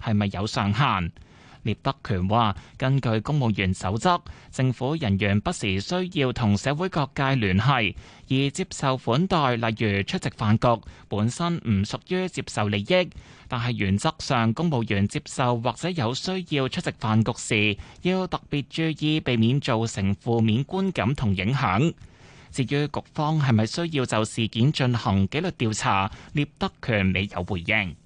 係咪有上限？聶德權話：根據公務員守則，政府人員不時需要同社會各界聯繫，而接受款待，例如出席飯局，本身唔屬於接受利益。但係原則上，公務員接受或者有需要出席飯局時，要特別注意避免造成負面觀感同影響。至於局方係咪需要就事件進行紀律調查，聶德權未有回應。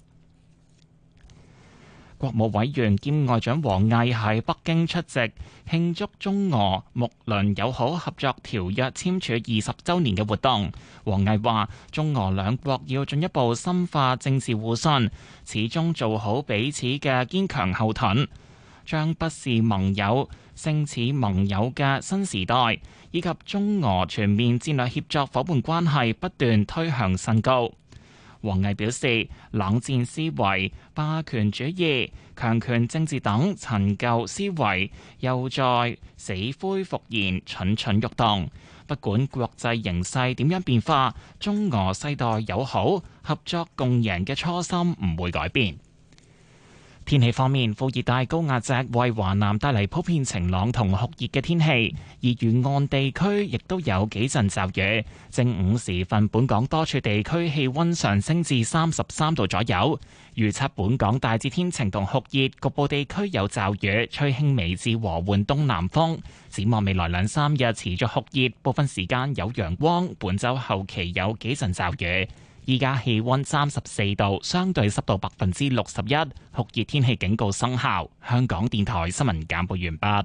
國務委員兼外長王毅喺北京出席慶祝中俄睦鄰友好合作條約簽署20週年嘅活動。王毅話：中俄兩國要進一步深化政治互信，始終做好彼此嘅堅強後盾，將不是盟友勝似盟友嘅新時代，以及中俄全面戰略協作夥伴關係不斷推向新高。王毅表示，冷戰思維、霸權主義、強權政治等陳舊思維又在死灰復燃、蠢蠢欲動。不管國際形勢點樣變化，中俄世代友好、合作共贏嘅初心唔會改變。天氣方面，副熱帶高壓脊為華南帶嚟普遍晴朗同酷熱嘅天氣，而沿岸地區亦都有幾陣驟雨。正午時分，本港多處地區氣溫上升至33度左右。預測本港大致天晴同酷熱，局部地區有驟雨，吹輕微至和緩東南風。展望未來2-3日持續酷熱，部分時間有陽光。本週後期有幾陣驟雨。依家氣溫34度，相對濕度61%，酷熱天氣警告生效。香港電台新聞簡報完畢。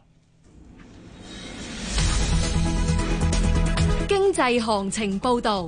經濟行情報道。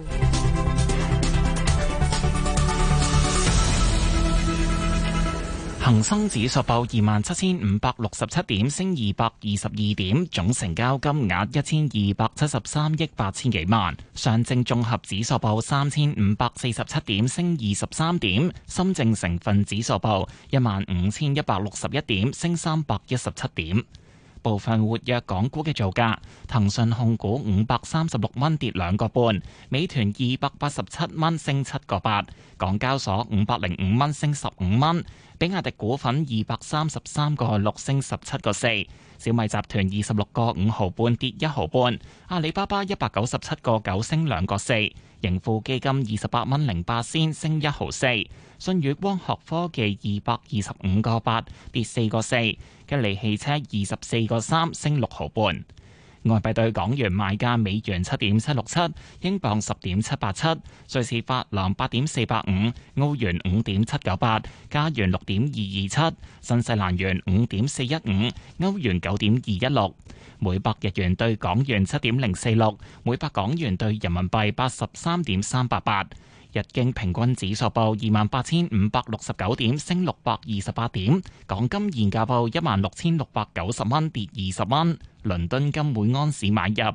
恒生指數報27,567點，升222點，總成交金額1273億8千幾萬。上證綜合指數報3547點，升23點。深證成分指數報15,161點，升317點。部分活躍港股嘅造價：騰訊控股536蚊跌2個半，美團287蚊升7個8，港交所505蚊升15蚊，比亞迪股份233個6升17個4，小米集團26個5毫半跌1毫半，阿里巴巴197個9升2個4，盈富基金28蚊08仙升1毫4，舜宇光學科技225個8跌4個4，吉利汽車24個3升6毫半。外幣對港元賣價：美元7.767，英鎊10.787，瑞士法郎8.485，澳元5.798，加元6.227，新西蘭元5.415，歐元9.216，每百日元對港元7.046，每百港元對人民幣83.388。日經平均指數報28,569點，升628點。港金現價報16,690蚊，跌20蚊。倫敦金每安士買入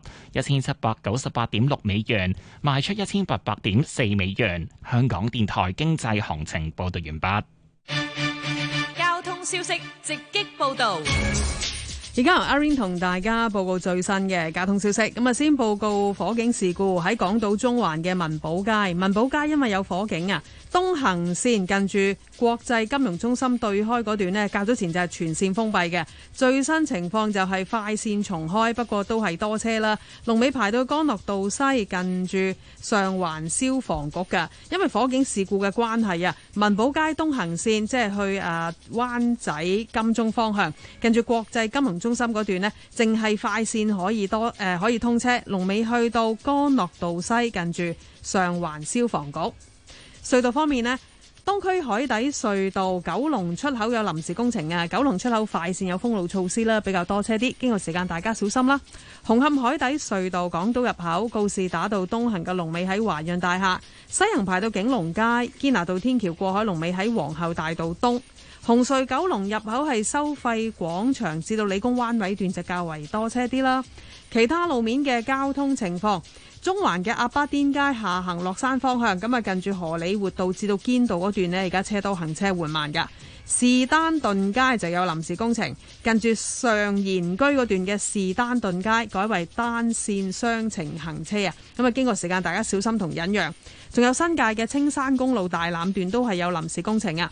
1798.6美元，賣出1800.4美元。香港電台經濟行情報道完畢。 交通消息直擊報道。 而家由阿 Rain 同大家報告最新嘅交通消息。咁啊，先報告火警事故喺港島中環嘅文寶街。文寶街因為有火警啊，東行線近住國際金融中心對開嗰段呢，較早前就係全線封閉嘅。最新情況就係快線重開，不過都係多車啦。龍尾排到干諾道西近住上環消防局㗎。因為火警事故嘅關係啊，文寶街東行線即係去灣仔金鐘方向，近住國際金融中心嗰段呢，淨係快線可以通車。龍尾去到干諾道西近住上環消防局。隧道方面呢，東區海底隧道九龍出口有臨時工程啊，九龍出口快線有封路措施啦，比較多車啲，經過時間大家小心啦。紅磡海底隧道港島入口告士打道東行嘅龍尾喺華潤大廈，西行排到景隆街堅拿道天橋過海龍尾喺皇后大道東。紅隧九龍入口係收費廣場至到理工灣位段就較為多車啲啦。其他路面嘅交通情況，中環嘅鴨巴甸街下行落山方向，咁啊近住荷里活道至到堅道嗰段呢，而家車多行車緩慢噶。士丹頓街就有臨時工程，近住上賢居嗰段嘅士丹頓街改為單線雙程行車啊，咁啊經過時間大家小心同忍讓。仲有新界嘅青山公路大欖段都係有臨時工程啊。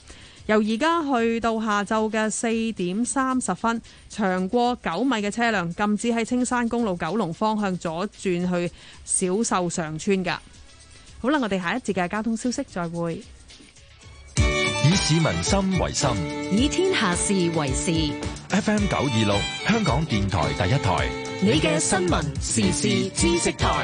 由而家去到下晝嘅4點30分，長過9米嘅車輛禁止喺青山公路九龍方向左轉去小秀上村㗎。好啦，我哋下一節嘅交通消息再會。 以市民心為心， 以天下事為事。 FM 926，香港電台第一台， 你嘅新聞時事知識台。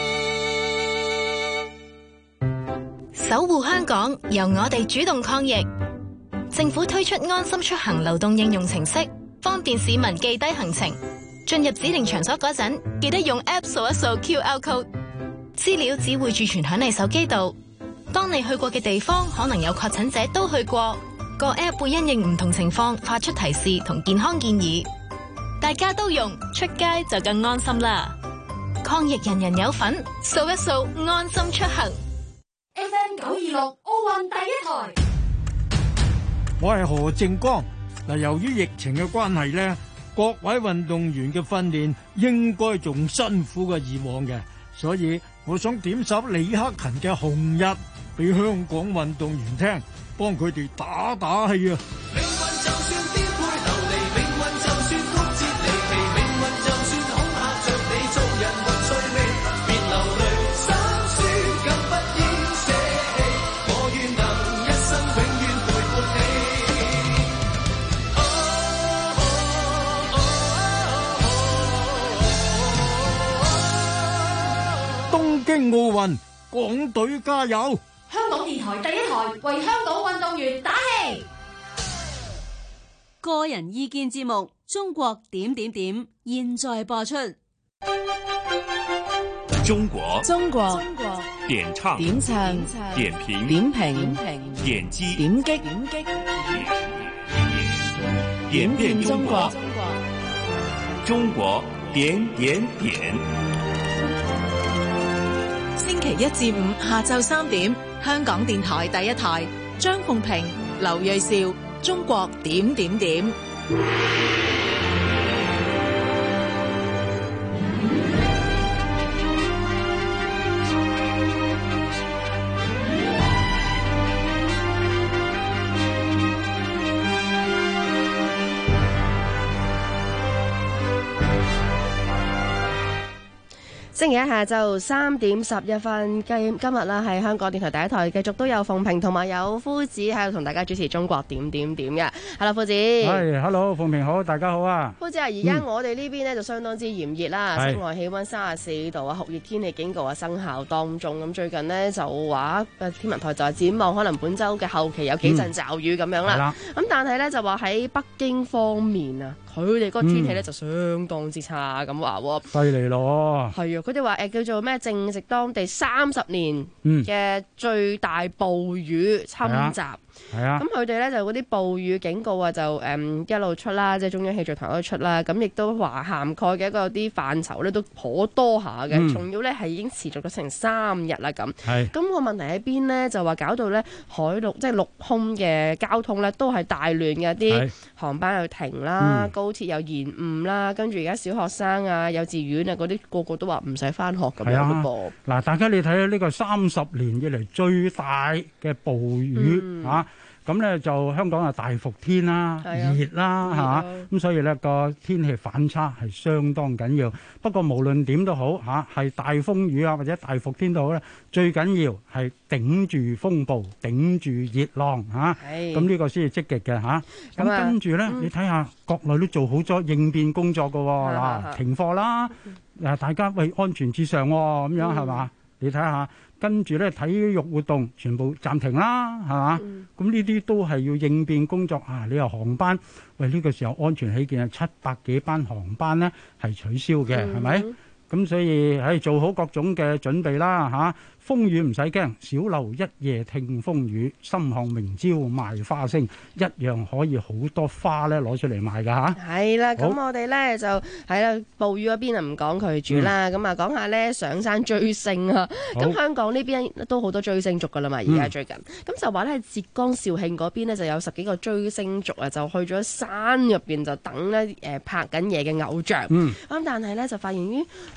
守護香港，由我哋主動抗疫。政府推出安心出行流動應用程式，方便市民記低行程。進入指定場所嗰陣，記得用 App 掃一掃 QR code， 資料只會儲存響你手機度。當你去過嘅地方可能有確診者都去過，個 App 會因應唔同情況發出提示同健康建議。大家都用，出街就更安心啦！抗疫人人有份，掃一掃安心出行。 FM 926奧運第一台， 我係何正光。嗱，由於疫情嘅關係咧，各位運動員嘅訓練應該仲辛苦過以往嘅，所以我想點首李克勤嘅《紅日》俾香港運動員聽，幫佢哋打打氣啊！ 命運就算顛沛流離，命運就算曲折離奇，命運就算恐嚇着你，做人沒趣味，別流淚，心酸更不應捨棄，我願能一生永遠陪伴你。 東京奧運，港隊加油！ 香港電台第一台為香港運動員打氣。 個人意見節目《中國點點點》現在播出。 中國點唱點評點擊點變中國，中國點點點。 星期一至五下晝3點，香港電台第一台，張鳳平、劉銳紹，中國點點點。 星期一下晝3點11分，今日啦係香港電台第一台，繼續都有鳳平同埋有夫子喺度同大家主持中國點點點嘅。Hello，夫子。 係，Hello，鳳平好，大家好啊。 夫子啊，而家我哋呢邊呢就相當之炎熱啦，室外氣溫34度啊，酷熱天氣警告啊生效當中。咁最近呢就話天文台就係展望可能本週嘅後期有幾陣驟雨咁樣啦。咁但係呢就話喺北京方面啊，佢哋個天氣呢就相當之差咁話喎。 犀利咯。係啊。 佢哋話叫做咩？正值當地30年嘅最大暴雨侵襲。係啊。咁佢哋咧就嗰啲暴雨警告啊，就一路出啦，即係中央氣象台嗰度出啦。咁亦都話涵蓋嘅一個啲範疇咧都頗多下嘅，仲要咧係已經持續咗成3日啦咁。係。咁個問題喺邊咧？就話搞到咧海陸即係陸空嘅交通咧都係大亂嘅，啲航班又停啦，高鐵又延誤啦，跟住而家小學生啊、幼稚園啊嗰啲個個都話唔使返學咁樣嘅噃。嗱， 大家你睇下呢個30年以嚟最大嘅暴雨嚇。咁咧就香港啊大伏天啦，熱啦嚇，咁所以咧個天氣反差係相當緊要。不過無論點都好嚇，係大風雨啊或者大伏天都好咧，最緊要係頂住風暴、頂住熱浪嚇。咁呢個先係積極嘅嚇。咁跟住咧，你睇下國內都做好咗應變工作㗎喎。嗱，停課啦，大家為安全至上喎，咁樣係嘛？你睇下。跟住咧，體育活動全部暫停啦，係嘛？咁呢啲都係要應變工作啊！你話航班，喂呢個時候安全起見啊，700幾班航班咧係取消嘅，係咪？咁所以做好各種嘅準備啦嚇。風雨唔使驚，小樓一夜聽風雨，深巷明朝賣花星，一樣可以好多花咧攞出嚟賣㗎嚇。係啦，咁我哋咧就係啦，暴雨嗰邊啊唔講佢住啦，咁啊講下咧上山追星啊。咁香港呢邊都好多追星族㗎啦嘛，而家最近咁就話咧浙江肇慶嗰邊咧就有10幾個追星族啊，就去咗山入邊就等咧拍緊嘢嘅偶像。咁但係咧就發現於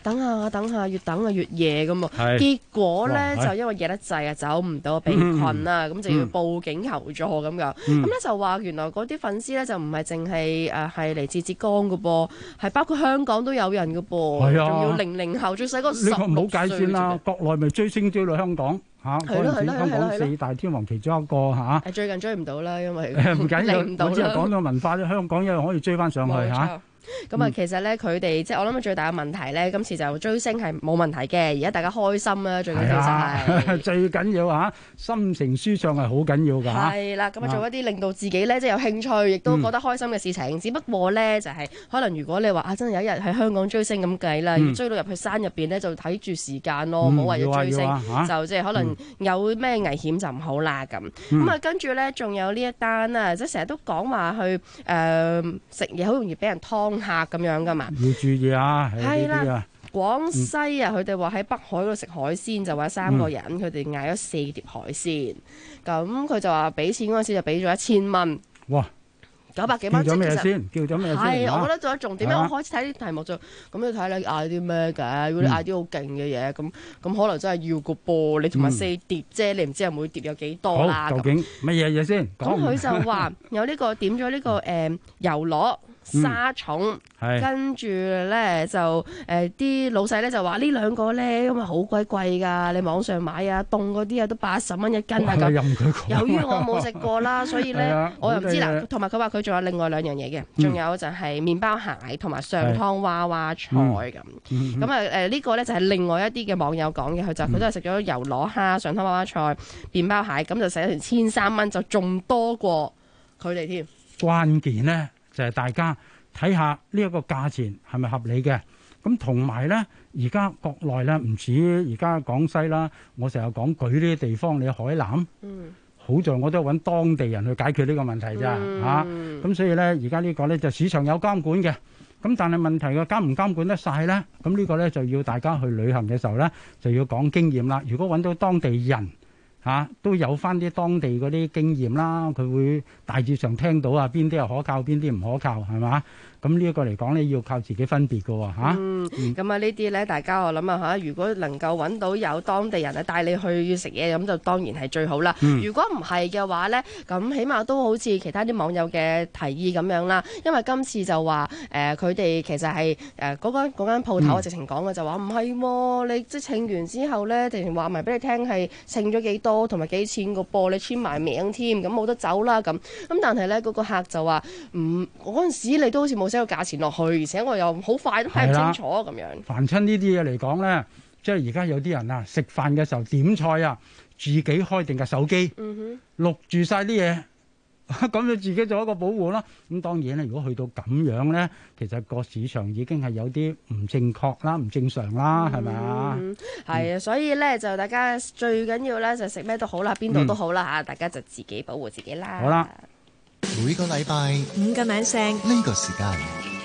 等下，越等啊越夜咁啊。結果咧就因為夜得滯啊，走唔到，被困啊，咁就要報警求助咁樣。咁咧就話原來嗰啲粉絲咧就唔係淨係係嚟自浙江嘅噃，係包括香港都有人嘅噃，仲要00後最細嗰個16歲。呢個唔好計算啦， 國內咪追星追到香港。嗰陣時香港4大天王其中一個嚇。 最近追唔到啦，因為唔緊要，我只係講到文化啫，香港一樣可以追翻上去嚇。 咁啊，其實咧佢哋即係我諗最大嘅問題咧，今次就追星係冇問題嘅，而家大家開心啦，最緊要就係最緊要嚇，心情舒暢係好緊要㗎嚇。 係啦，咁啊做一啲令到自己咧即係有興趣，亦都覺得開心嘅事情。只不過咧就係可能如果你話真係有一日喺香港追星咁計啦，要追到入去山入邊咧，就睇住時間咯，冇為咗追星，就即係可能有咩危險就唔好啦咁。咁啊跟住咧仲有呢一單啊，即係成日都講話去食嘢好容易俾人劏客咁樣噶嘛， 要注意啊！ 係啦，廣西啊，佢哋話喺北海嗰度食海鮮，就話3個人，佢哋嗌咗4碟海鮮，咁佢就話俾錢嗰陣時就俾咗1000蚊。哇！900幾蚊， 叫咗咩先？叫咗咩先？ 係，我覺得仲有重點。因為我開始睇啲題目就咁，你睇你嗌啲咩嘅？如果你嗌啲好勁嘅嘢，咁可能真係要個噃。你同埋4碟啫，你唔知係每碟有幾多啦。 究竟乜嘢嘢先？ 咁佢就話有呢個點咗呢個油螺。沙蟲，跟住咧就啲老細咧就話呢兩個咧咁啊好鬼貴㗎，你網上買啊凍嗰啲啊都80蚊一斤啊咁。由於我冇食過啦，所以咧我又唔知啦。同埋佢話佢仲有另外2樣嘢嘅，仲有就係麵包蟹同埋上湯娃娃菜咁。咁啊呢個咧就係另外一啲嘅網友講嘅，佢都係食咗油螺蝦、上湯娃娃菜、麵包蟹，咁就使成1300蚊，就仲多過佢哋添。 關鍵咧。就係大家睇下呢一個價錢係咪合理嘅？咁同埋咧，而家國內咧唔止而家廣西啦，我成日講舉呢啲地方，你海南，好在我都揾當地人去解決呢個問題咋嚇。咁所以咧，而家呢個咧就市場有監管嘅。咁但係問題嘅監唔監管得晒咧？咁呢個咧就要大家去旅行嘅時候咧，就要講經驗啦。如果揾到當地人，都有翻啲當地嗰啲經驗啦，佢會大致上聽到邊啲係可靠，邊啲唔可靠，係嘛？咁呢一個嚟講咧，要靠自己分別嘅喎嚇。 咁呢啲咧，大家我諗啊如果能夠揾到有當地人帶你去食嘢，咁就當然係最好啦。如果唔係嘅話咧，咁起碼都好似其他啲網友嘅提議咁樣啦。因為今次就話佢哋其實係嗰間鋪頭直情講嘅就話唔係喎，你即係稱完之後咧，直情話埋俾你聽係稱咗幾多同埋幾錢個噃，你簽埋名添，咁冇得走啦咁。咁但係咧嗰個客就話嗰陣時你都好似冇寫個價錢落去，而且我又好快都睇唔清楚咁樣。 凡親呢啲嘢嚟講咧，即係而家有啲人啊，食飯嘅時候點菜啊，自己開定個手機，錄住晒啲嘢，咁就自己做一個保護啦。咁當然咧，如果去到咁樣咧，其實個市場已經係有啲唔正確啦、唔正常啦，係咪啊？ 係啊，所以咧就大家最緊要咧就食咩都好啦，邊度都好啦嚇，大家就自己保護自己啦。 好啦， 每個禮拜 5個晚上呢個時間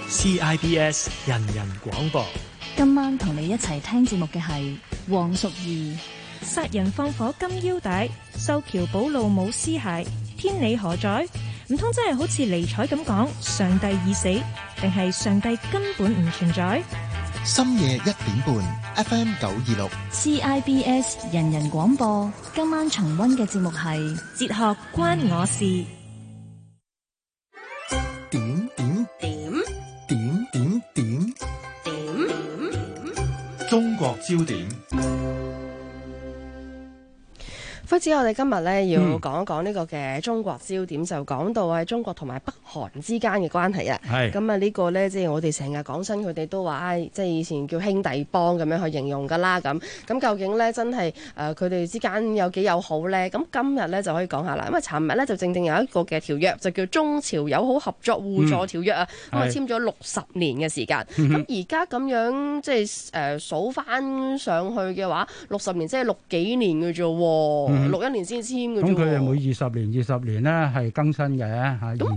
CIBS 人人廣播。 今晚同你一齊聽節目嘅係黃淑儀。 殺人放火金腰帶，修橋補路冇屍骸，天理何在？唔通真係好似尼采咁講，上帝已死，定係上帝根本唔存在？ 深夜1點半 FM 926 CIBS 人人廣播。今晚重溫嘅節目係哲學關我事。 中國焦點。 夫子，我哋今日咧要講一講呢個嘅中國焦點，就講到係中國同埋北韓之間嘅關係啊。咁啊呢個咧，即係我哋成日講親，佢哋都話，即係以前叫兄弟幫咁樣去形容㗎啦。咁究竟咧真係佢哋之間有幾友好咧？咁今日咧就可以講下啦。因為尋日咧就正有一個嘅條約，就叫中朝友好合作互助條約啊。咁啊簽咗60年嘅時間。咁而家咁樣即係數翻上去嘅話，60年即係6幾年嘅啫喎。61年先簽嘅啫喎。 咁佢哋每20年咧係更新嘅嚇，延續嘅。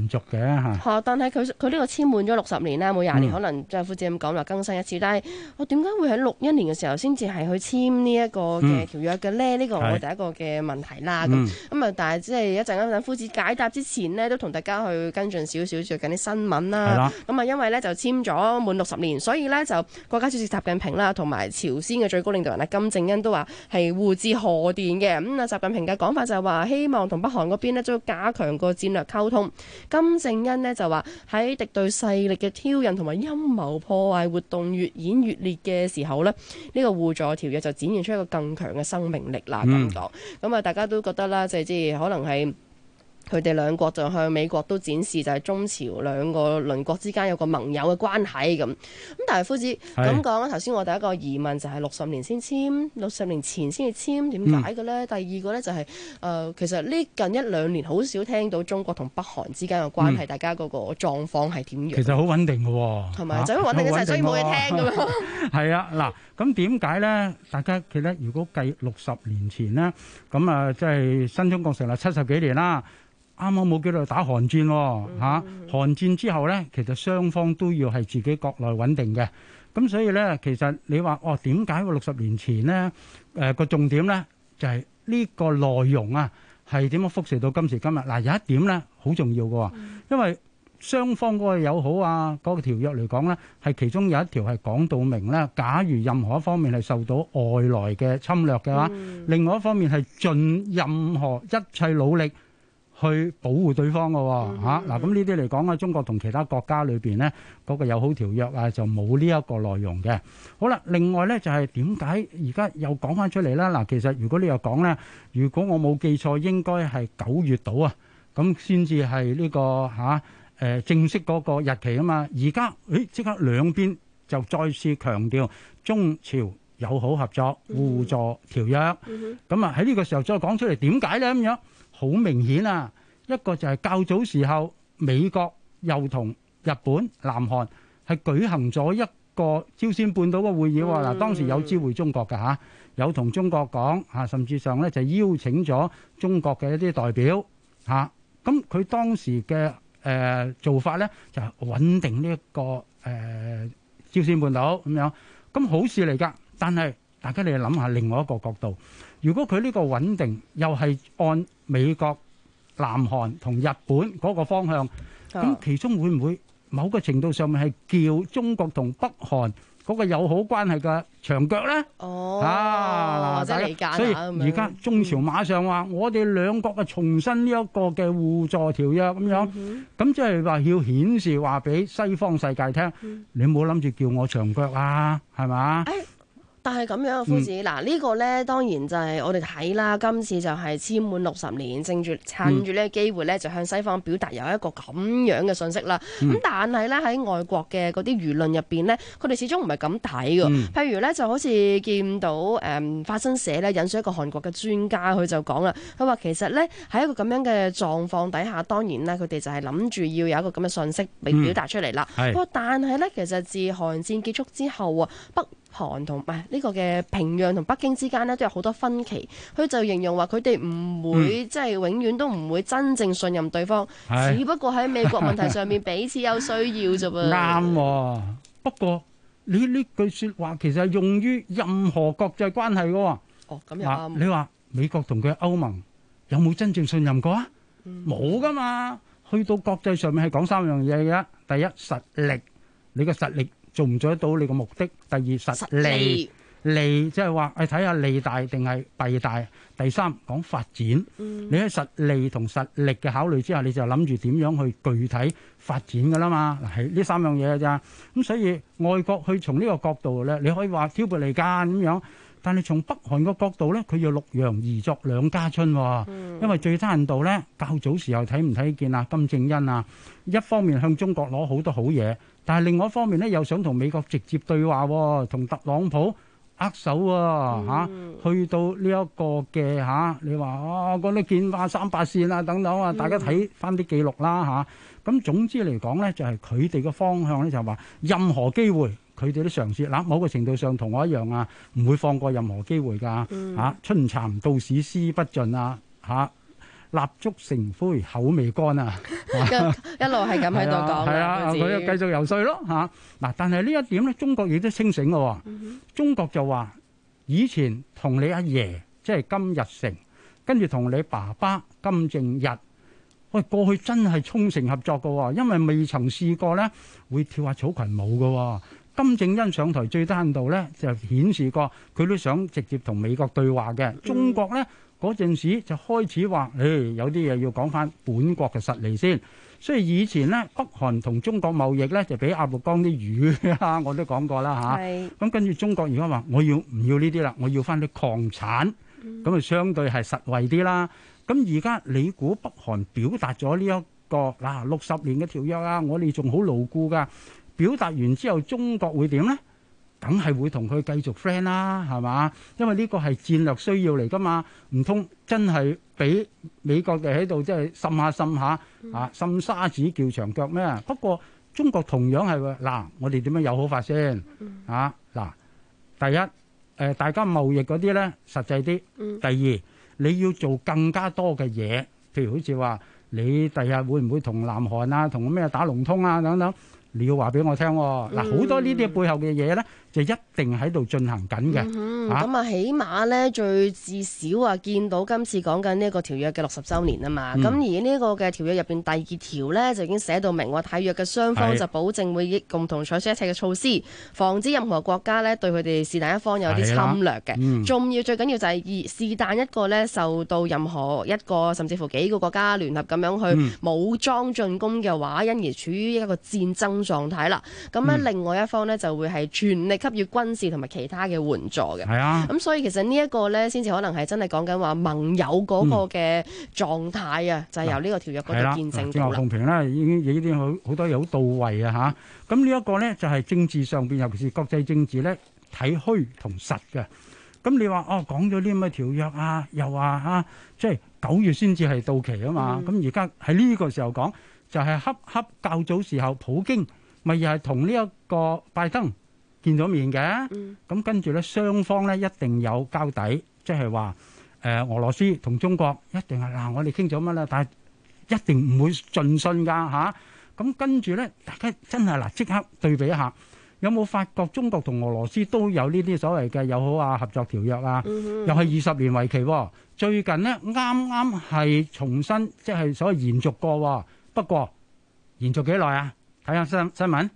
嚇。 但係佢呢個簽滿咗60年啦，每20年可能即係夫子咁講話更新一次。但係我點解會喺61年嘅時候先至係去簽呢一個嘅條約嘅咧？呢個我第一個嘅問題啦。咁啊，但係即係一陣間等夫子解答之前呢，都同大家去跟進少少最近啲新聞啦。咁啊，因為咧就簽咗滿60年，所以咧就國家主席習近平啦，同埋朝鮮嘅最高領導人金正恩都話係互致賀電嘅。咁啊，習近平嘅講法就係話希望同北韓嗰邊呢，都加強個戰略溝通。金正恩呢，就話喺敵對勢力嘅挑釁同埋陰謀破壞活動越演越烈嘅時候呢，呢個互助條約就展現出一個更強嘅生命力啦。咁講，咁啊，大家都覺得啦，即係可能係。佢哋兩國就向美國都展示就係中朝兩個鄰國之間有個盟友嘅關係咁。但係夫子咁講，頭先我第一個疑問就係60年先簽，60年前先至簽，點解嘅咧？第二個咧就係其實呢近1-2年好少聽到中國同北韓之間嘅關係，大家嗰個狀況係點樣？ 其實好穩定嘅喎， 係咪？就因為穩定嘅，所以冇嘢聽㗎嘛。 係啊，嗱，咁點解咧？大家記得如果計60年前咧，咁啊，即係新中國成立70幾年啦。啱啱冇幾耐打韓戰喎，韓戰之後咧，其實雙方都要係自己國內穩定嘅。咁所以咧，其實你話點解60年前咧？個重點咧就係呢個內容啊，係點樣輻射到今時今日？嗱，有一點咧好重要嘅喎，因為雙方嗰個友好啊，嗰個條約嚟講咧，係其中有一條係講到明咧，假如任何一方面係受到外來嘅侵略嘅話，另外一方面係盡任何一切努力去保護對方嘅喎嚇。嗱，咁呢啲嚟講啊，中國同其他國家裏邊咧嗰個友好條約啊，就冇呢一個內容嘅。好啦，另外咧就係點解而家又講翻出嚟啦？嗱，其實如果你又講咧，如果我冇記錯，應該係9月到啊，咁先至係呢個正式嗰個日期啊嘛。而家即刻兩邊就再次強調中朝友好合作互助條約。咁啊喺呢個時候再講出嚟，點解咧咁樣？好明顯啊！一個就係較早時候，美國又同日本、南韓係舉行咗一個朝鮮半島嘅會議喎。嗱，當時有知會中國嘅嚇，有同中國講嚇，甚至上咧就邀請咗中國嘅一啲代表嚇。咁佢當時嘅做法咧就係穩定呢一個朝鮮半島咁樣，咁好事嚟㗎。但係大家你諗下另外一個角度。如果佢呢個穩定又係按美國、南韓同日本嗰個方向，咁其中會唔會某個程度上面係叫中國同北韓嗰個友好關係嘅牆腳咧？ 即係理解。 所以而家中朝馬上話我哋兩國重申呢一個嘅互助條約咁樣，咁即係話要顯示話俾西方世界聽，你冇諗住叫我牆腳啊，係嘛？ 但係咁樣，夫子嗱呢個咧當然就係我哋睇啦。今次就係簽滿60年，趁住呢個機會咧，就向西方表達有一個咁樣嘅信息啦。咁但係咧喺外國嘅嗰啲輿論入邊咧，佢哋始終唔係咁睇㗎。譬如咧就好似見到法新社咧引述一個韓國嘅專家，佢就講啦，佢話其實咧喺一個咁樣嘅狀況底下，當然咧佢哋就係諗住要有一個咁嘅信息被表達出嚟啦。不過但係咧，其實自韓戰結束之後啊，北韓同呢個嘅平壤同北京之間呢都有好多分歧，佢就形容話佢哋唔會即係永遠都唔會真正信任對方，只不過喺美國問題上面彼此有需要啫噃。 啱喎，不過你呢句説話其實係用於任何國際關係嘅喎。 咁又啱。 你話美國同佢歐盟有冇真正信任過啊？冇噶嘛。去到國際上面係講3樣嘢嘅，第一實力，你個實力做唔做得到你個目的？第二實利，利即係話睇下利大定係弊大。第三講發展，你喺實利同實力嘅考慮之下，你就諗住點樣去具體發展噶啦嘛。嗱，係呢3樣嘢嘅咋。咁所以外國去從呢個角度咧，你可以話挑撥離間咁樣，但係從北韓個角度咧，佢要六洋而作兩家春喎。因為最低限度咧，較早時候睇唔睇見啊金正恩啊，一方面向中國攞好多好嘢，但係另外一方面咧又想同美國直接對話喎，同特朗普握手喎，去到呢一個嘅你話嗰啲建化3八線啊等等啊，大家睇翻啲記錄啦嚇。咁總之嚟講咧，就係佢哋嘅方向咧，就係話任何機會佢哋都嘗試。嗱，某個程度上同我一樣啊，唔會放過任何機會㗎嚇。春蠶到死絲不盡啊嚇。 蠟燭成灰口未乾啊！ 一路係咁喺度講嘅， 係啊，佢繼續游說咯嚇。嗱，但係呢一點咧，中國亦都清醒嘅喎。中國就話以前同你阿爺即係金日成，跟住同你爸爸金正日，喂，過去真係衷誠合作嘅喎，因為未曾試過咧會跳下草裙舞嘅喎。金正恩上台最低限度咧就顯示過佢都想直接同美國對話嘅。中國咧嗰陣時就開始話，有啲嘢要講翻本國嘅實力先。所以以前咧北韓同中國貿易咧就比鴨綠江啲魚啦，我都講過啦嚇。咁跟住中國而家話我要唔要呢啲啦？我要翻啲礦產，咁啊相對係實惠啲啦。咁而家你估北韓表達咗呢一個60年嘅條約啊，我哋仲好牢固㗎。表達完之後，中國會點呢？梗係會同佢繼續 friend 啦，係嘛？因為呢個係戰略需要嚟㗎嘛，唔通真係俾美國哋喺度即係滲下滲沙子叫長腳咩？不過中國同樣係嗱，我哋點樣友好法先嗱？第一大家貿易嗰啲咧實際啲。第二，你要做更加多嘅嘢，譬如好似話你第日會唔會同南韓啊同咩打龍通啊等等？你要話俾我聽喎，好多呢啲背後嘅嘢咧，就一定喺度進行緊嘅。 咁啊，起碼咧至少啊，見到今次講緊呢一個條約嘅60週年啊嘛。咁而呢個嘅條約入邊第2條咧，就已經寫到明話，締約嘅雙方就保證會共同採取一切嘅措施，防止任何國家咧對佢哋是但一方有啲侵略嘅。仲要最緊要就係是但一個咧受到任何一個甚至乎幾個國家聯合咁樣去武裝進攻嘅話，因而處於一個戰爭狀態啦。咁咧另外一方咧就會係全力給予軍事同埋其他嘅援助嘅。咁所以其實呢一個咧先至可能係真係講緊話盟友嗰個嘅狀態啊，就係由呢個條約嗰度見證到啦。 鳳平咧已經好多嘢好到位啊嚇。咁呢一個咧就係政治上邊，尤其是國際政治咧睇虛同實嘅。咁你話講咗啲咁嘅條約啊，又話即係9月先至係到期啊嘛。咁而家喺呢個時候講，就係恰較早時候，普京咪又係同呢一個拜登見咗面嘅。咁跟住咧，雙方咧一定有交底，即係話俄羅斯同中國一定係我哋傾咗乜啦，但係一定唔會盡信㗎嚇。咁跟住咧，大家真係即刻對比一下，有冇發覺中國同俄羅斯都有呢啲所謂嘅友好啊、合作條約啊？又係20年為期喎。最近呢，啱啱係重新即係所謂延續過喎。不過延續幾耐啊？睇下新聞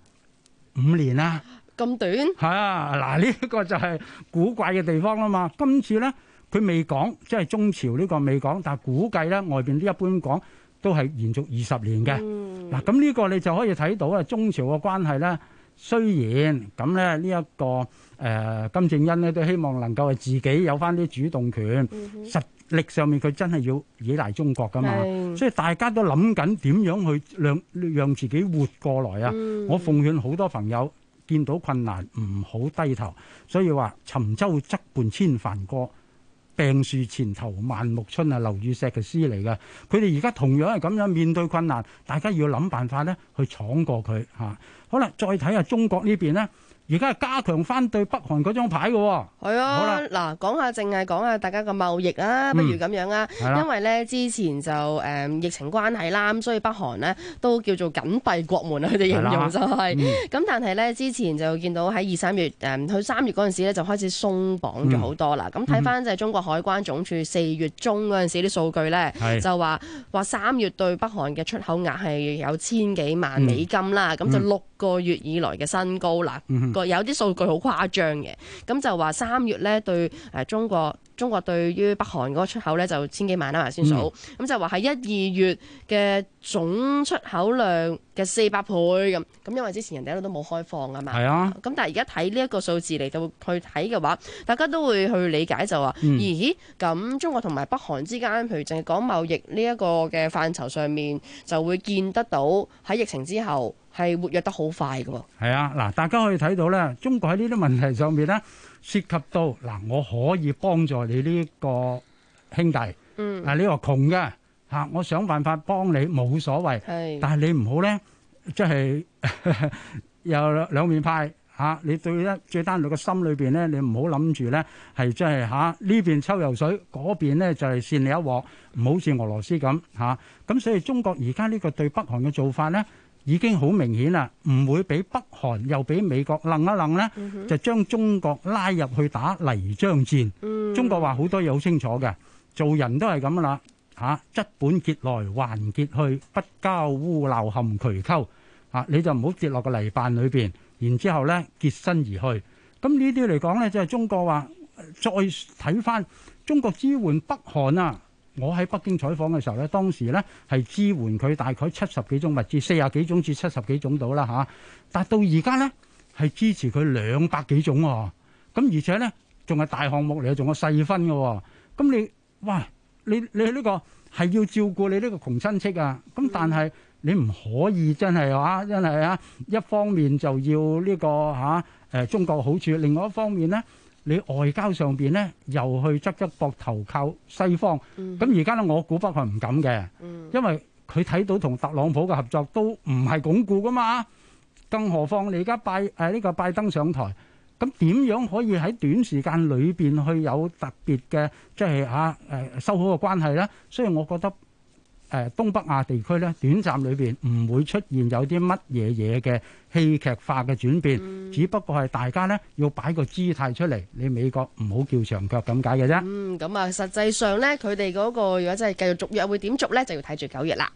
，5年啊！ 咁短？ 係啊，呢個就係古怪嘅地方啦嘛。今次咧佢未講，即係中朝呢個未講，但係估計咧外邊啲一般講都係延續20年嘅。咁呢個你就可以睇到啊，中朝嘅關係咧，雖然咁咧呢一個金正恩咧都希望能夠係自己有翻啲主動權，實力上面佢真係要依賴中國噶嘛，所以大家都諗緊點樣去讓自己活過來啊！我奉勸好多朋友見到困難唔好低頭，所以話沉舟側畔千帆過，病樹前頭萬木春啊，劉禹錫嘅詩嚟嘅。佢哋而家同樣係咁樣面對困難，大家要諗辦法咧去闖過佢嚇。好啦，再睇下中國呢邊咧。而家係加強翻對北韓嗰張牌嘅喎。係啊，好啦， 嗱，淨係講下大家嘅貿易啦，不如咁樣啊，因為咧之前就疫情關係啦，咁所以北韓呢都叫做緊閉國門啊，佢哋形容就係。咁但係咧之前就見到喺2、3月去3月嗰陣時咧就開始鬆綁咗好多啦。咁睇翻就係中國海關總署4月中嗰陣時啲數據咧，就話3月對北韓嘅出口額係有1000幾萬美金啦，咁就6個月以來嘅新高啦。有啲數據好誇張嘅，咁就話3月咧對中國對於北韓嗰個出口咧就1000幾萬啦，先數，咁就話係1、2月嘅總出口量嘅400倍咁，因為之前人哋一路都冇開放啊嘛，咁但係而家睇呢一個數字嚟到去睇嘅話，大家都會去理解就話，咦，咁中國同埋北韓之間，譬如淨係講貿易呢一個嘅範疇上面，就會見得到喺疫情之後係活躍得好快嘅喎。 係啊，嗱，大家可以睇到咧，中國喺呢啲問題上面咧，涉及到嗱，我可以幫助你呢個兄弟，你話窮嘅嚇，我想辦法幫你冇所謂，但係你唔好咧，即係有兩面派你對最單獨嘅心裏邊咧，你唔好諗住咧係即係呢邊抽油水，嗰邊咧就係扇你一鑊，唔好似俄羅斯咁嚇。咁所以中國而家呢個對北韓嘅做法咧，已經好明顯啦，唔會俾北韓又俾美國楞一楞咧，就將中國拉入去打泥漿戰。中國話好多嘢好清楚嘅，做人都係咁啦嚇，質本潔來還潔去，不交烏鬧陷渠溝。你就唔好跌落個泥辦裏邊，然之後咧潔身而去。咁呢啲嚟講咧，就係中國話再睇翻中國支援北韓啊！我喺北京採訪嘅時候咧，當時咧係支援佢大概70幾種物資，40幾種至70幾種到啦嚇。但到而家咧係支持佢200幾種喎。咁而且咧仲係大項目嚟，仲有細分嘅喎。咁你呢個係要照顧你呢個窮親戚啊？咁但係你唔可以真係一方面就要呢個中國好處，另外一方面咧，你外交上邊咧又去側膊頭靠西方。咁而家咧，我估北韓唔敢嘅，因為佢睇到同特朗普嘅合作都唔係鞏固噶嘛。更何況你而家呢個拜登上台，咁點樣可以喺短時間裏邊去有特別嘅即係修好嘅關係咧？所以我覺得。東北亞地區咧，短暫裏邊唔會出現有啲乜嘢嘅戲劇化嘅轉變，只不過係大家咧要擺個姿態出嚟，你美國唔好叫長腳咁解嘅啫。 咁啊，實際上咧，佢哋嗰個如果真係繼續續約會點續咧，就要睇住9月啦。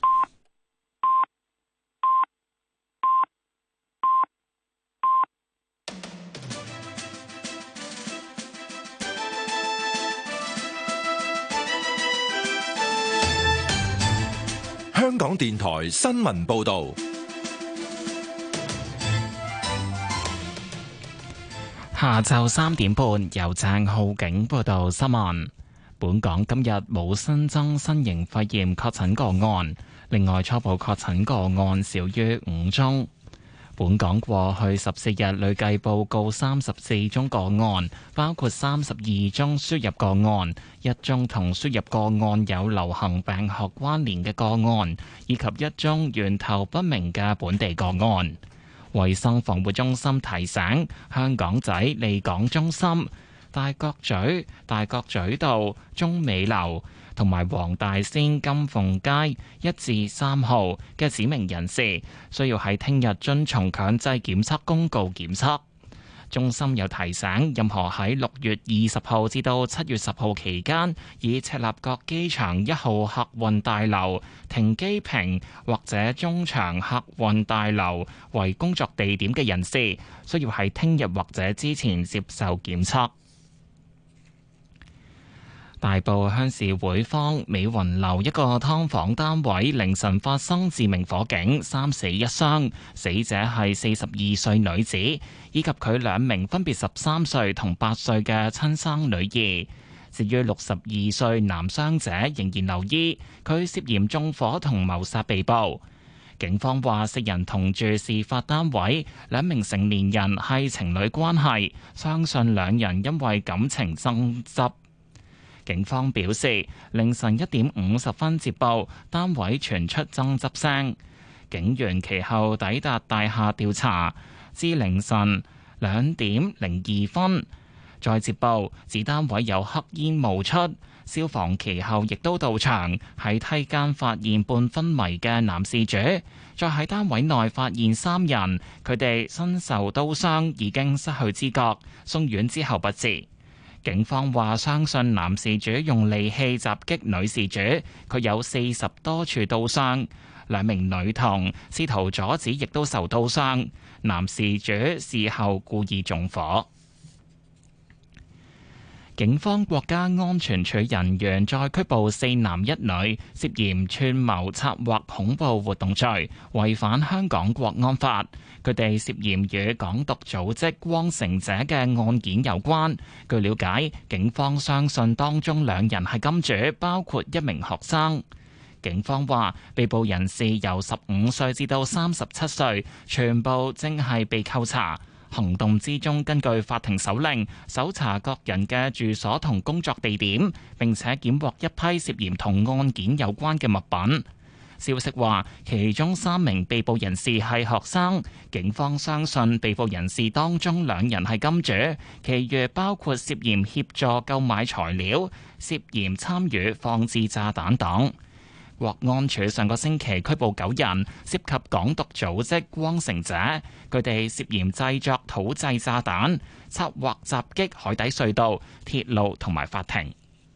香港電台新聞報導， 下晝3點半由鄭浩景報道新聞。本港今日冇新增新型肺炎確診個案，另外初步確診個案少於5宗。本港過去14日累計報告34宗個案，包括32宗輸入個案，1宗同輸入個案有流行病學關聯嘅個案，以及1宗源頭不明嘅本地個案。衛生防護中心提醒，香港仔利港中心、大角咀道、中美樓同埋黃大仙金鳳街1至3號嘅指明人士，需要喺聽日遵從強制檢測公告檢測。中心又提醒，任何喺6月20號至到7月10號期間，以赤鱲角機場1號客運大樓停機坪或者中場客運大樓為工作地點嘅人士，需要喺聽日或者之前接受檢測。大埔鄉事會坊美雲樓一個劏房單位凌晨發生致命火警，3死1傷，死者係42歲女子，以及佢2名分別13歲同8歲嘅親生女兒。至於62歲男傷者仍然留醫，佢涉嫌縱火同謀殺被捕。警方話4人同住事發單位，2名成年人係情侶關係，相信2人因為感情爭執。警方表示，凌晨1點50分接報，單位傳出爭執聲，警員其後抵達大廈調查，至凌晨2點02分再接報，指單位有黑煙冒出，消防其後亦都到場，喺梯間發現半昏迷嘅男事主，再喺單位內發現3人，佢哋身受刀傷，已經失去知覺，送院之後不治。警方話相信男事主用利器襲擊女事主，佢有40多處刀傷。2名女童試圖阻止，亦都受刀傷。男事主事後故意縱火。警方國家安全處人員再拘捕4男1女，涉嫌串謀策劃恐怖活動罪，違反香港國安法。佢哋涉嫌與港獨組織光城者嘅案件有關。據了解，警方相信當中2人係金主，包括1名學生。警方話，被捕人士由15歲至到37歲，全部正係被扣查。行動之中，根據法庭手令，搜查各人嘅住所同工作地點，並且檢獲一批涉嫌同案件有關嘅物品。 消息話，其中3名被捕人士係學生，警方相信被捕人士當中2人係金主，其餘包括涉嫌協助購買材料、涉嫌參與放置炸彈等。國安處上個星期拘捕9人，涉及港獨組織光城者，佢哋涉嫌製作土製炸彈，策劃襲擊海底隧道、鐵路同埋法庭。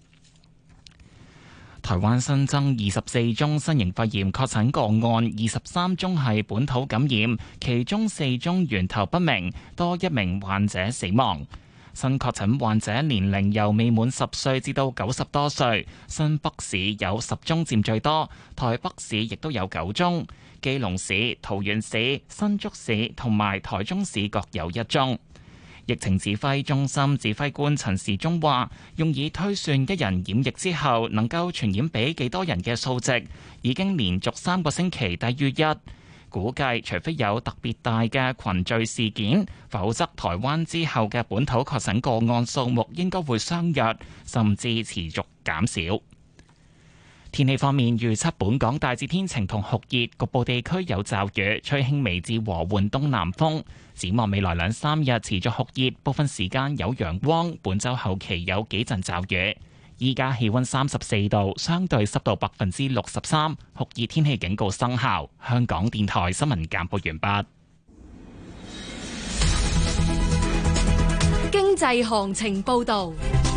台灣新增24宗新型肺炎確診個案，23宗係本土感染，其中4宗源頭不明，多1名患者死亡。新確診患者年齡由未滿10歲至到90多歲，新北市有10宗佔最多，台北市亦都有9宗，基隆市、桃園市、新竹市同埋台中市各有1宗。疫情指揮中心指揮官陳時中話，用以推算一人染疫之後能夠傳染俾幾多人嘅數值，已經連續3個星期低於1。估計除非有特別大嘅群聚事件，否則台灣之後嘅本土確診個案數目應該會相若，甚至持續減少。天氣方面預測，本港大致天晴同酷熱，局部地區有驟雨，吹輕微至和緩東南風。展望未來2-3日持續酷熱，部分時間有陽光。本週後期有幾陣驟雨。依家氣溫34度，相對濕度63%，酷熱天氣警告生效。香港電台新聞簡報完畢。 經濟行情報道。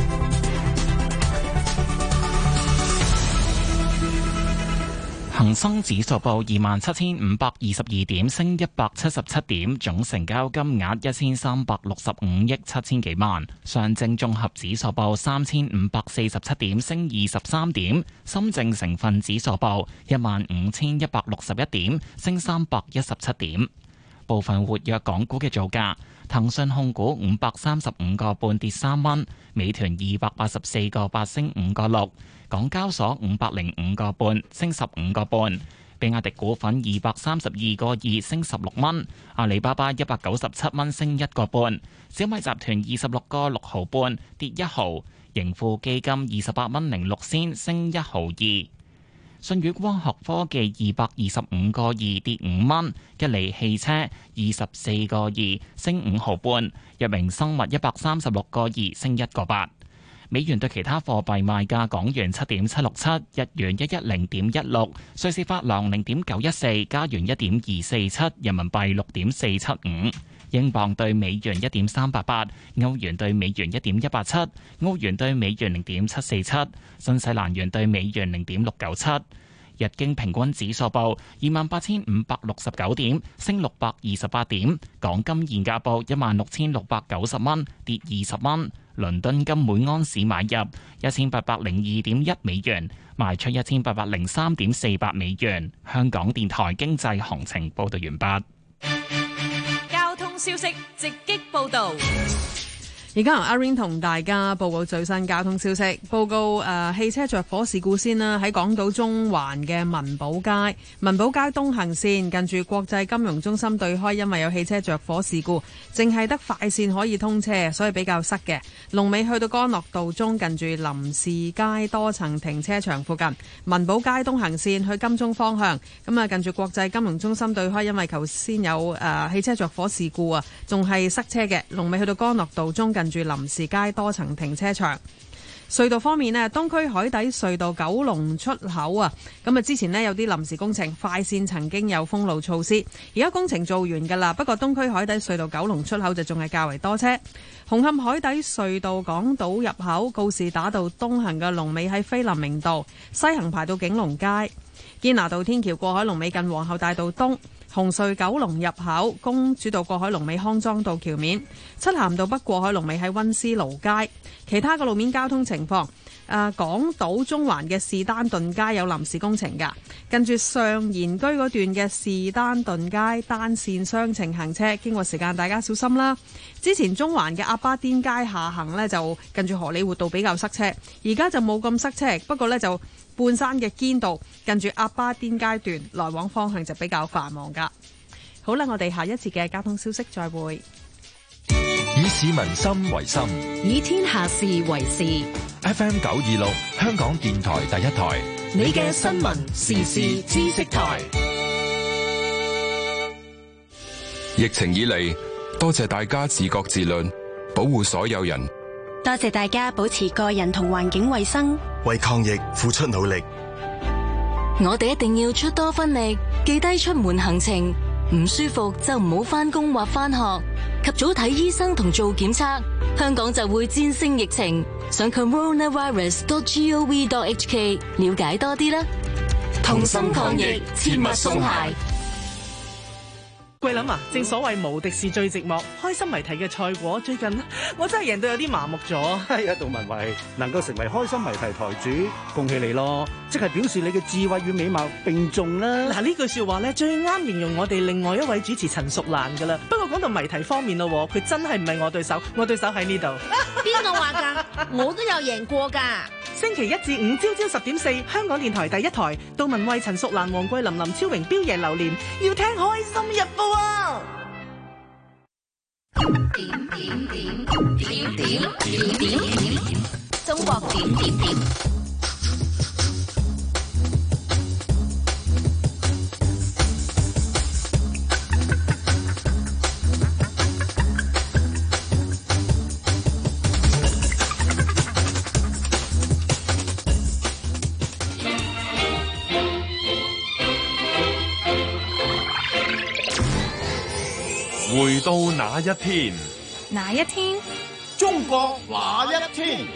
恒生指數報27,522點，升177點，總成交金額1365億7千幾萬。上證綜合指數報3547點，升23點。深證成分指數報15,161點，升317點。部分活躍港股嘅造價：騰訊控股535個半跌3蚊，美團284個8升5個6。港交所505個半升15個半，比亞迪股份232個2升16蚊，阿里巴巴197蚊升1個半，小米集團26個6毫半跌1毫，盈富基金28蚊06仙升1毫2，舜宇光學科技225個2跌5蚊，吉利汽車24個2升5毫半，藥明生物136個2升1個8。美元對其他貨幣賣價：港元7.767，日元110.16，瑞士法郎0.914，加元1.247，人民幣6.475，英鎊對美元1.388，歐元對美元1.187，澳元對美元0.747，新西蘭元對美元0.697。日經平均指數報28,569點，升628點。港金現價報16,690蚊，跌20蚊。倫敦金每盎司買入1802.1美元，賣出1803.48美元。香港電台經濟行情報道完畢。 交通消息直擊報道。 而家由阿 Rain 同大家報告最新交通消息。報告汽車着火事故先啦，喺港島中環嘅民寶街東行線近住國際金融中心對開，因為有汽車着火事故，淨係得快線可以通車，所以比較塞嘅。龍尾去到干諾道中近住林士街多層停車場附近。民寶街東行線去金鐘方向，咁啊近住國際金融中心對開，因為頭先有汽車着火事故啊，仲係塞車嘅。龍尾去到干諾道中近住林士街多層停車場。隧道方面呢，東區海底隧道九龍出口啊，咁啊之前呢有啲臨時工程，快線曾經有封路措施，而家工程做完噶啦。不過東區海底隧道九龍出口就仲係較為多車。紅磡海底隧道港島入口告士打道東行嘅龍尾喺菲林明道，西行排到景隆街。堅拿道天橋過海龍尾近皇后大道東。紅隧九龍入口公主道過海龍尾康莊道橋面，漆咸道北過海龍尾喺溫思勞街。其他嘅路面交通情況，港島中環嘅士丹頓街有臨時工程㗎，近住上賢居嗰段嘅士丹頓街單線雙程行車，經過時間大家小心啦。之前中環嘅鴨巴甸街下行呢，就近住荷里活道比較塞車，而家就冇咁塞車，不過呢，就半山嘅堅道近住鴨巴甸街段來往方向就比較繁忙噶。好啦，我哋下一節嘅交通消息再會。 以市民心為心， 以天下事為事。 FM 926香港電台第一台， 你嘅新聞時事知識台。 疫情以嚟，多謝大家自覺自律，保護所有人。 多謝大家保持個人同環境衛生， 為抗疫付出努力。 我哋一定要出多分力，記低出門行程，唔舒服就唔好返工或返學，及早睇醫生同做檢測，香港就會戰勝疫情。上 coronavirus.gov.hk 了解多啲啦。 同心抗疫，切勿鬆懈。 桂林啊，正所謂無敵是最寂寞，開心謎題嘅賽果最近我真係贏到有啲麻木咗。 係啊，杜文慧能夠成為開心謎題台主，恭喜你咯！即係表示你嘅智慧與美貌並重啦。 嗱，呢句說話咧最啱形容我哋另外一位主持陳淑蘭噶啦。不過講到謎題方面咯，佢真係唔係我對手，我對手喺呢度。 邊個話㗎？我都有贏過㗎。 星期一至五朝朝10:4，香港電台第一台，杜文慧、陳淑蘭、黃桂林、林超榮、標爺、榴蓮，要聽開心日報啊！ 點，中國點。 回到那一天， 哪一天？ 中國那一天？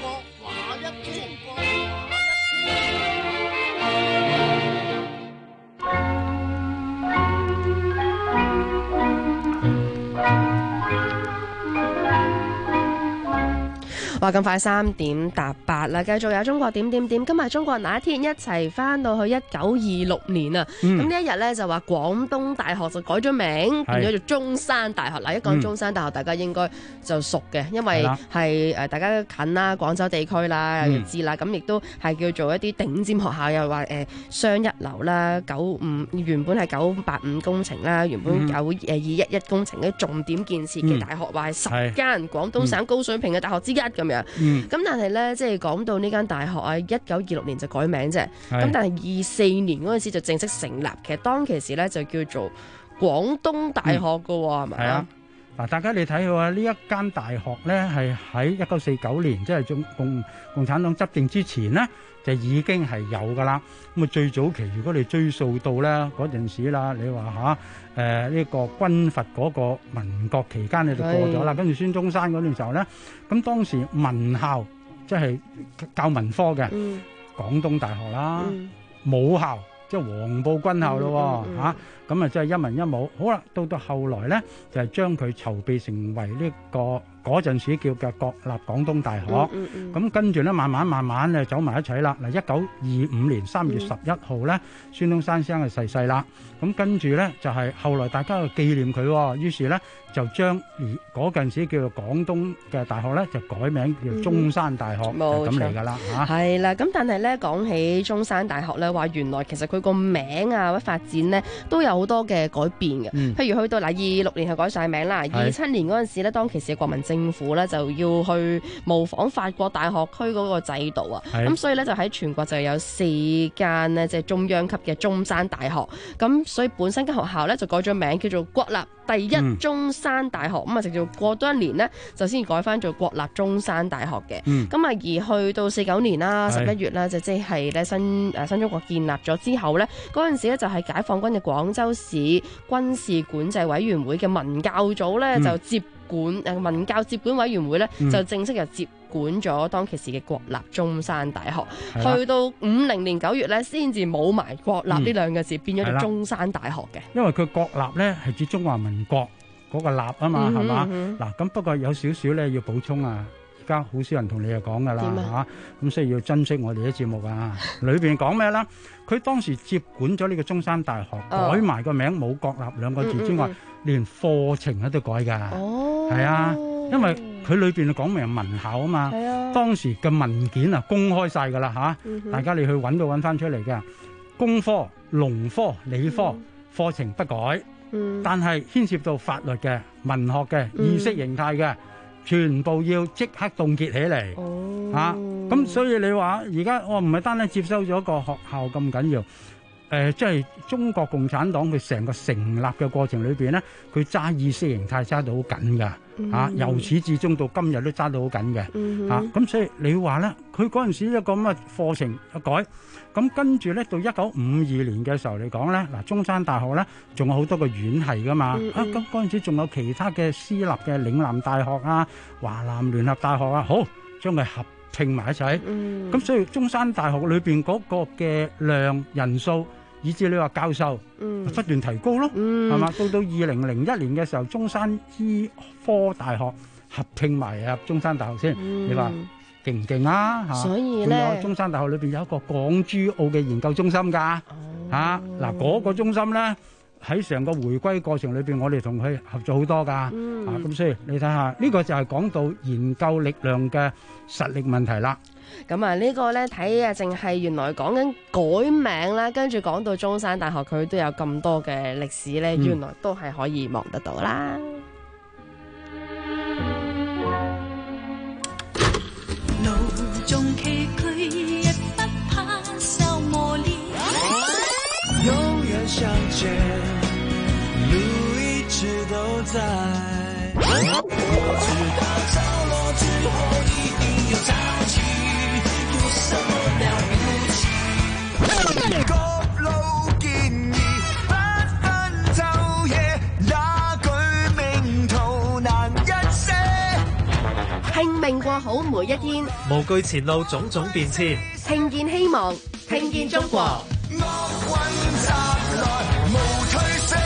話咁快3:08啦，繼續有中國點。今日中國那一天一齊翻到去1926年啊！咁呢一日咧就話廣東大學就改咗名，變咗做中山大學。嗱，一講中山大學，大家應該就熟嘅，因為係大家近啦，廣州地區啦，又知啦。咁亦都係叫做一啲頂尖學校，又話雙一流啦，95原本係985工程啦，原本211工程嘅重點建設嘅大學，話係10間廣東省高水平嘅大學之一咁。咁但係咧，即係講到呢間大學啊，1926年就改名啫。咁但係24年嗰陣時就正式成立。其實當其時咧就叫做廣東大學噶，係咪啊？ 嗱，大家你睇到啊，呢一間大學咧係喺1949年，即係共產黨執政之前咧，就已經係有噶啦。咁啊，最早期如果你追溯到咧嗰陣時啦，你話呢個軍閥嗰個民國期間你就過咗啦，跟住孫中山嗰段時候咧，咁當時文校即係教文科嘅，廣東大學啦，武校即係黃埔軍校咯，咁啊即係一文一武。好啦，到後來咧就係將佢籌備成為呢個嗰陣時叫嘅國立廣東大學。咁跟住咧慢慢咧走埋一齊啦。嗱，1925年3月11號咧，孫中山先生就逝世啦。咁跟住咧就係後來大家去紀念佢，於是咧就將嗰陣時叫做廣東嘅大學咧就改名叫做中山大學，咁嚟㗎啦嚇。 係啦，咁但係咧講起中山大學咧，話原來其實佢個名啊或者發展咧都有好多嘅改變嘅。譬如去到26年係改晒名啦，27年嗰陣時咧，當其時嘅國民政府咧就要去模仿法國大學區嗰個制度啊，咁所以咧就喺全國就有4間咧即係中央級嘅中山大學，咁所以本身間學校咧就改咗名叫做國立第一中山大學，咁啊直到過多一年呢，就先改翻做國立中山大學嘅。咁啊而去到49年啦11月啦，就即係咧新中國建立咗之後咧，嗰陣時咧就係解放軍嘅廣州市軍事管制委員會嘅文教組咧就接管文教接管委員會咧就正式就接管咗當其時嘅國立中山大學。去到50年9月咧先至冇埋國立呢兩個字，變咗做中山大學嘅。因為佢國立咧係指中華民國嗰個立啊嘛，係嘛？嗱，咁不過有少少咧要補充啊，而家好少人同你講噶啦嚇，咁所以要珍惜我哋啲節目啊。裏邊講咩啦？佢當時接管咗呢個中山大學，改埋個名冇國立兩個字之外，連課程都改㗎。係啊，因為佢裏邊講明文校啊嘛。當時嘅文件啊公開晒㗎啦嚇，大家你去揾都揾翻出嚟嘅。工科、農科、理科課程不改。但係牽涉到法律嘅、文學嘅、意識形態嘅， 全部要即刻凍結起嚟。咁所以你話而家我唔係單單接收咗個學校咁緊要。即係中國共產黨佢成個成立嘅過程裏邊咧，佢揸意識形態揸到好緊㗎，由始至終到今日都揸到好緊嘅，咁所以你話咧，佢嗰陣時一個咁嘅課程一改，咁跟住咧到1952年嘅時候嚟講咧，嗱中山大學咧仲有好多個院系㗎嘛，咁嗰陣時仲有其他嘅私立嘅嶺南大學啊、華南聯合大學啊，好將佢合併埋一齊，咁所以中山大學裏邊嗰個嘅量人數。以至你話教授不斷提高咯，係嘛？到2001年嘅時候，中山醫科大學合併埋入中山大學先，你話勁唔勁啊？ 所以咧， 中山大學裏邊有一個港珠澳嘅研究中心㗎，嗱嗰個中心咧喺成個回歸過程裏邊，我哋同佢合作好多㗎，咁所以你睇下呢個就係講到研究力量嘅實力問題啦。 咁啊，呢個咧睇啊，淨係原來講緊改名啦，跟住講到中山大學，佢都有咁多嘅歷史咧，原來都係可以望得到啦。 路中崎嶇，也不怕受磨練。 永遠相見，路一直都在。直到潮落之後，一定要潮起。什麼了不起？各路建議，不分晝夜，那句名圖難一些。 拼命過好每一天， 無懼前路種種變遷， 聽見希望，聽見中國。 惡運襲來，無退卸。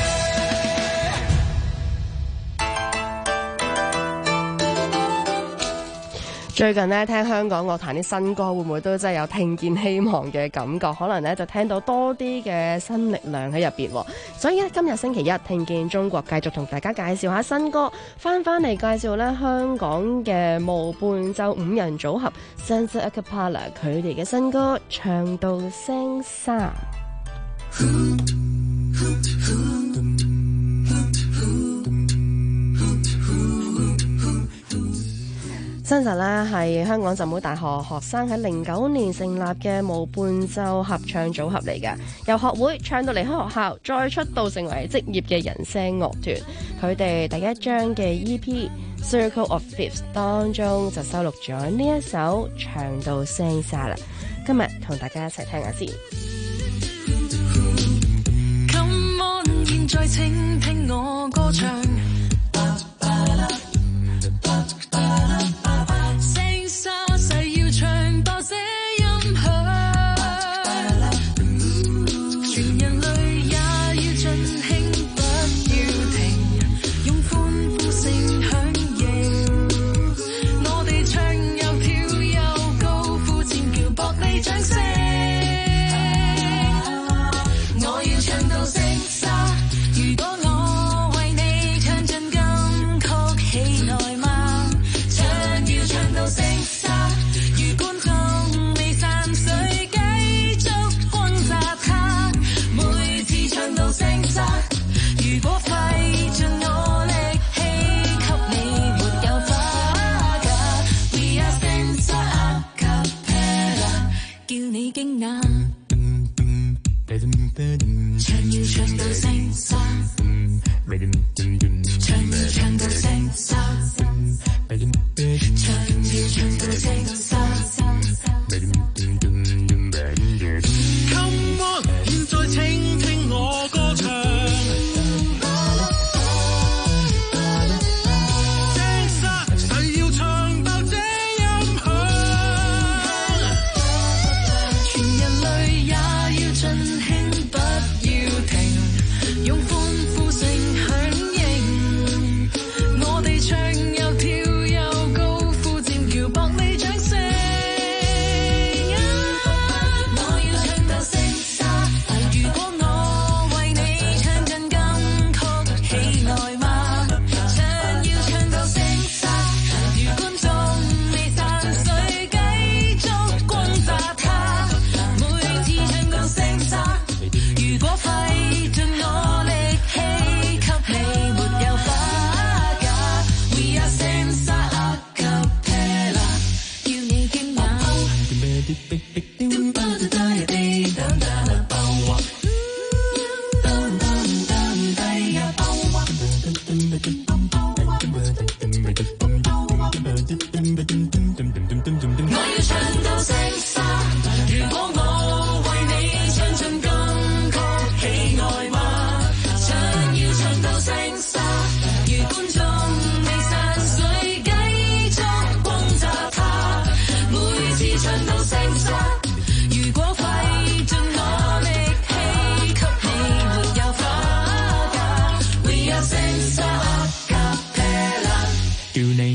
最近呢，聽香港樂壇啲新歌，會唔會都真係有聽見希望嘅感覺？可能呢，就聽到多啲嘅新力量喺入邊。所以呢，今日星期一聽見中國，繼續同大家介紹下新歌，翻嚟介紹呢香港嘅無伴奏5人組合 Sunset Acapella 佢哋嘅新歌《唱到聲沙》。Sunset 咧係香港浸會大學學生喺09年成立嘅無伴奏合唱組合嚟嘅，由學會唱到離開學校，再出道成為職業嘅人聲樂團。佢哋第一張嘅 EP Circle of Fifths 當中就收錄咗呢一首唱到聲沙啦。今日同大家一齊聽下先。 Come on， 現在請聽我歌唱。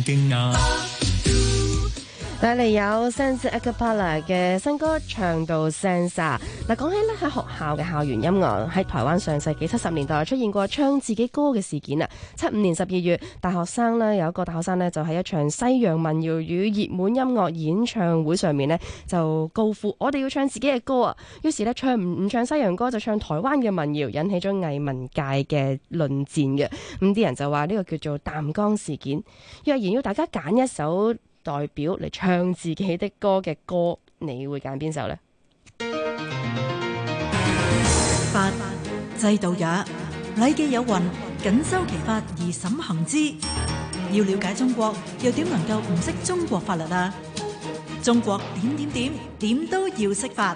驚訝。 帶嚟有 Sense Acapella 嘅新歌唱到 Sense。嗱，講起咧喺學校嘅校園音樂，喺台灣上世紀70年代出現過唱自己歌嘅事件啊。75年12月，大學生呢有一個大學生呢就喺一場西洋民謠與熱門音樂演唱會上面呢就高呼我哋要唱自己嘅歌啊。於是呢唱唔唱西洋歌就唱台灣嘅民謠，引起咗藝文界嘅論戰嘅。咁啲人就話呢個叫做淡江事件。若然要大家揀一首代表嚟唱自己的歌嘅歌，你會揀邊首呢？ 法制度也，禮記有云：謹修其法而審行之。要了解中國，又點能夠唔識中國法律啊？中國點都要識法。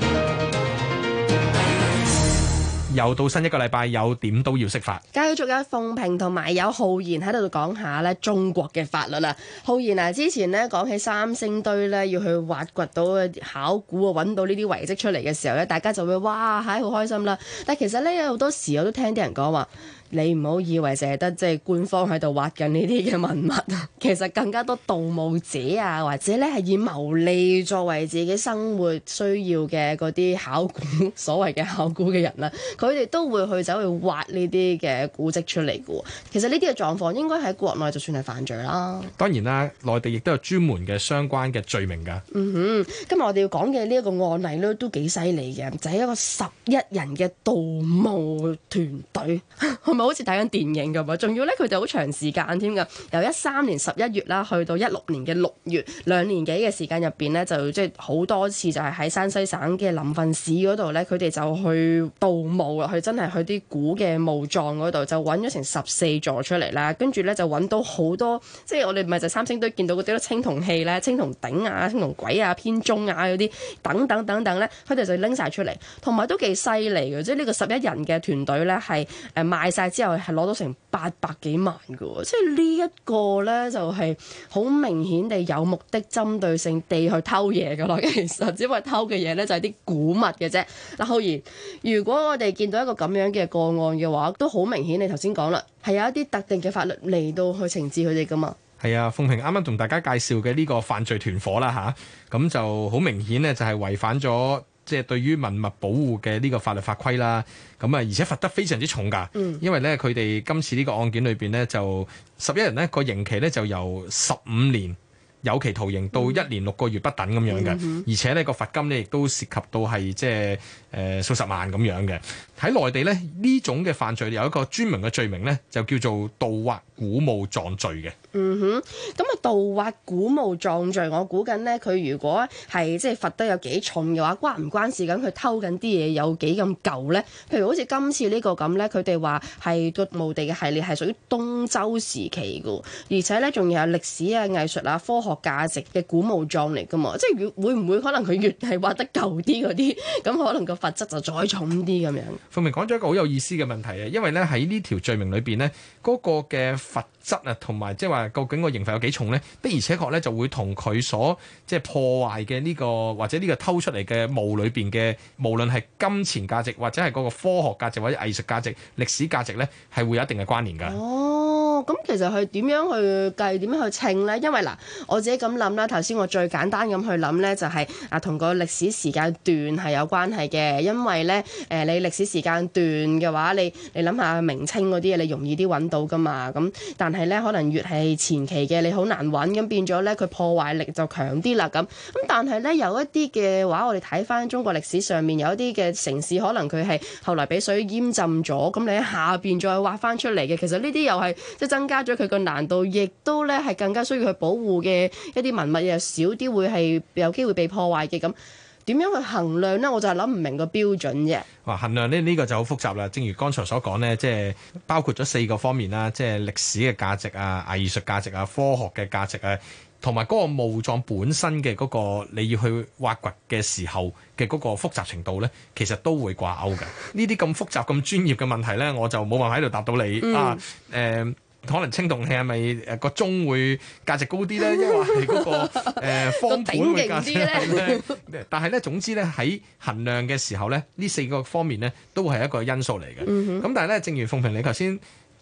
又到新一個禮拜，有點都要識法。 繼續有鳳萍同埋有浩然喺度講下咧中國嘅法律啦。浩然啊，之前咧講起三星堆咧要去挖掘到考古啊，揾到呢啲遺跡出嚟嘅時候咧，大家就會哇係好開心啦。但其實咧有好多時我都聽啲人講話，你唔好以為淨係得即係官方喺度挖緊呢啲嘅文物，其實更加多盜墓者啊，或者咧係以牟利作為自己生活需要嘅嗰啲考古，所謂嘅考古嘅人啦，佢哋都會去走去挖呢啲嘅古蹟出嚟嘅。其實呢啲嘅狀況應該喺國內就算係犯罪啦。 當然啦，內地亦都有專門嘅相關嘅罪名㗎。 今日我哋要講嘅呢一個案例咧都幾犀利嘅，就係一個11人嘅盜墓團隊。係咪好似睇緊電影咁啊？仲要咧，佢哋好長時間添㗎，由13年11月啦，去到16年嘅6月，2年幾嘅時間入邊咧，就即係好多次就係喺山西省嘅臨汾市嗰度咧，佢哋就去盜墓啊，去真係去啲古嘅墓葬嗰度，就揾咗成14座出嚟啦。跟住咧就揾到好多，即係我哋咪就三星堆見到嗰啲青銅器咧、青銅鼎啊、青銅簋啊、編鐘啊嗰啲等等等等咧，佢哋就拎晒出嚟，同埋都幾犀利嘅。即係呢個11人嘅團隊咧，係賣晒之後係攞到成800幾萬嘅喎，即係呢一個咧就係好明顯地有目的、針對性地去偷嘢㗎咯。其實只不過偷嘅嘢咧就係啲古物嘅啫。嗱，浩然，如果我哋見到一個咁樣嘅個案嘅話，都好明顯。你頭先講啦，係有一啲特定嘅法律嚟到去懲治佢哋㗎嘛。 係啊，鳳萍啱啱同大家介紹嘅呢個犯罪團伙啦嚇，咁就好明顯呢，就係違反咗即係對於文物保護嘅呢個法律法規啦。咁啊，而且罰得非常之重㗎。因為咧佢哋今次呢個案件裏邊呢，就11人呢個刑期呢，就由15年有期徒刑到1年6個月不等咁樣嘅，而且呢個罰金呢，亦都涉及到係即係數十萬咁樣嘅。喺內地呢，呢種嘅犯罪有一個專門嘅罪名呢，就叫做盜挖古墓葬罪嘅。 咁啊，盜挖古墓葬罪，我估緊呢，佢如果係即係罰得有幾重嘅話，關唔關事緊佢偷緊啲嘢有幾咁舊呢？譬如好似今次呢個咁呢，佢哋話係個墓地嘅系列係屬於東周時期嘅，而且呢，仲要有歷史啊、藝術啊、科學價值嘅古墓葬嚟㗎嘛。即係會唔會可能佢越係挖得舊啲嗰啲，咁可能個罰則就再重啲咁樣？ 鳳明講咗一個好有意思嘅問題啊，因為咧喺呢條罪名裏邊呢，嗰個嘅罰則啊，同埋即係話究竟個刑罰有幾重呢？的而且確咧就會同佢所即係破壞嘅呢個或者呢個偷出嚟嘅墓裏邊嘅，無論係金錢價值或者係嗰個科學價值或者藝術價值、歷史價值咧，係會有一定嘅關聯㗎。 咁其實佢點樣去計、點樣去稱呢？因為嗱，我自己咁諗啦，頭先我最簡單咁去諗呢，就係同個歷史時間段係有關係嘅。因為呢，你歷史時間段嘅話，你諗下明清嗰啲嘢，你容易啲揾到噶嘛。咁但係呢，可能越係前期嘅，你好難揾，咁變咗呢，佢破壞力就強啲啦。咁但係呢，有一啲嘅話，我哋睇翻中國歷史上面有一啲嘅城市，可能佢係後來俾水淹浸咗，咁你喺下邊再挖翻出嚟嘅，其實呢啲又係增加咗佢個難度，亦都咧係更加需要去保護嘅一啲文物又少啲，會係有機會被破壞嘅。咁點樣去衡量呢？我就係諗唔明個標準啫。 哇，衡量呢個就好複雜啦。正如剛才所講呢，即係包括咗4個方面啦，即係歷史嘅價值啊、藝術價值啊、科學嘅價值啊，同埋嗰個墓葬本身嘅嗰個你要去挖掘嘅時候嘅嗰個複雜程度呢，其實都會掛鈎嘅。呢啲咁複雜、咁專業嘅問題呢，我就冇辦法喺度答到你可能青銅器係咪個鐘會價值高啲咧？因為係嗰個方盤會價值咧。但係咧，總之咧喺衡量嘅時候咧，呢4個方面咧都係一個因素嚟嘅。咁但係咧，正如鳳萍你頭先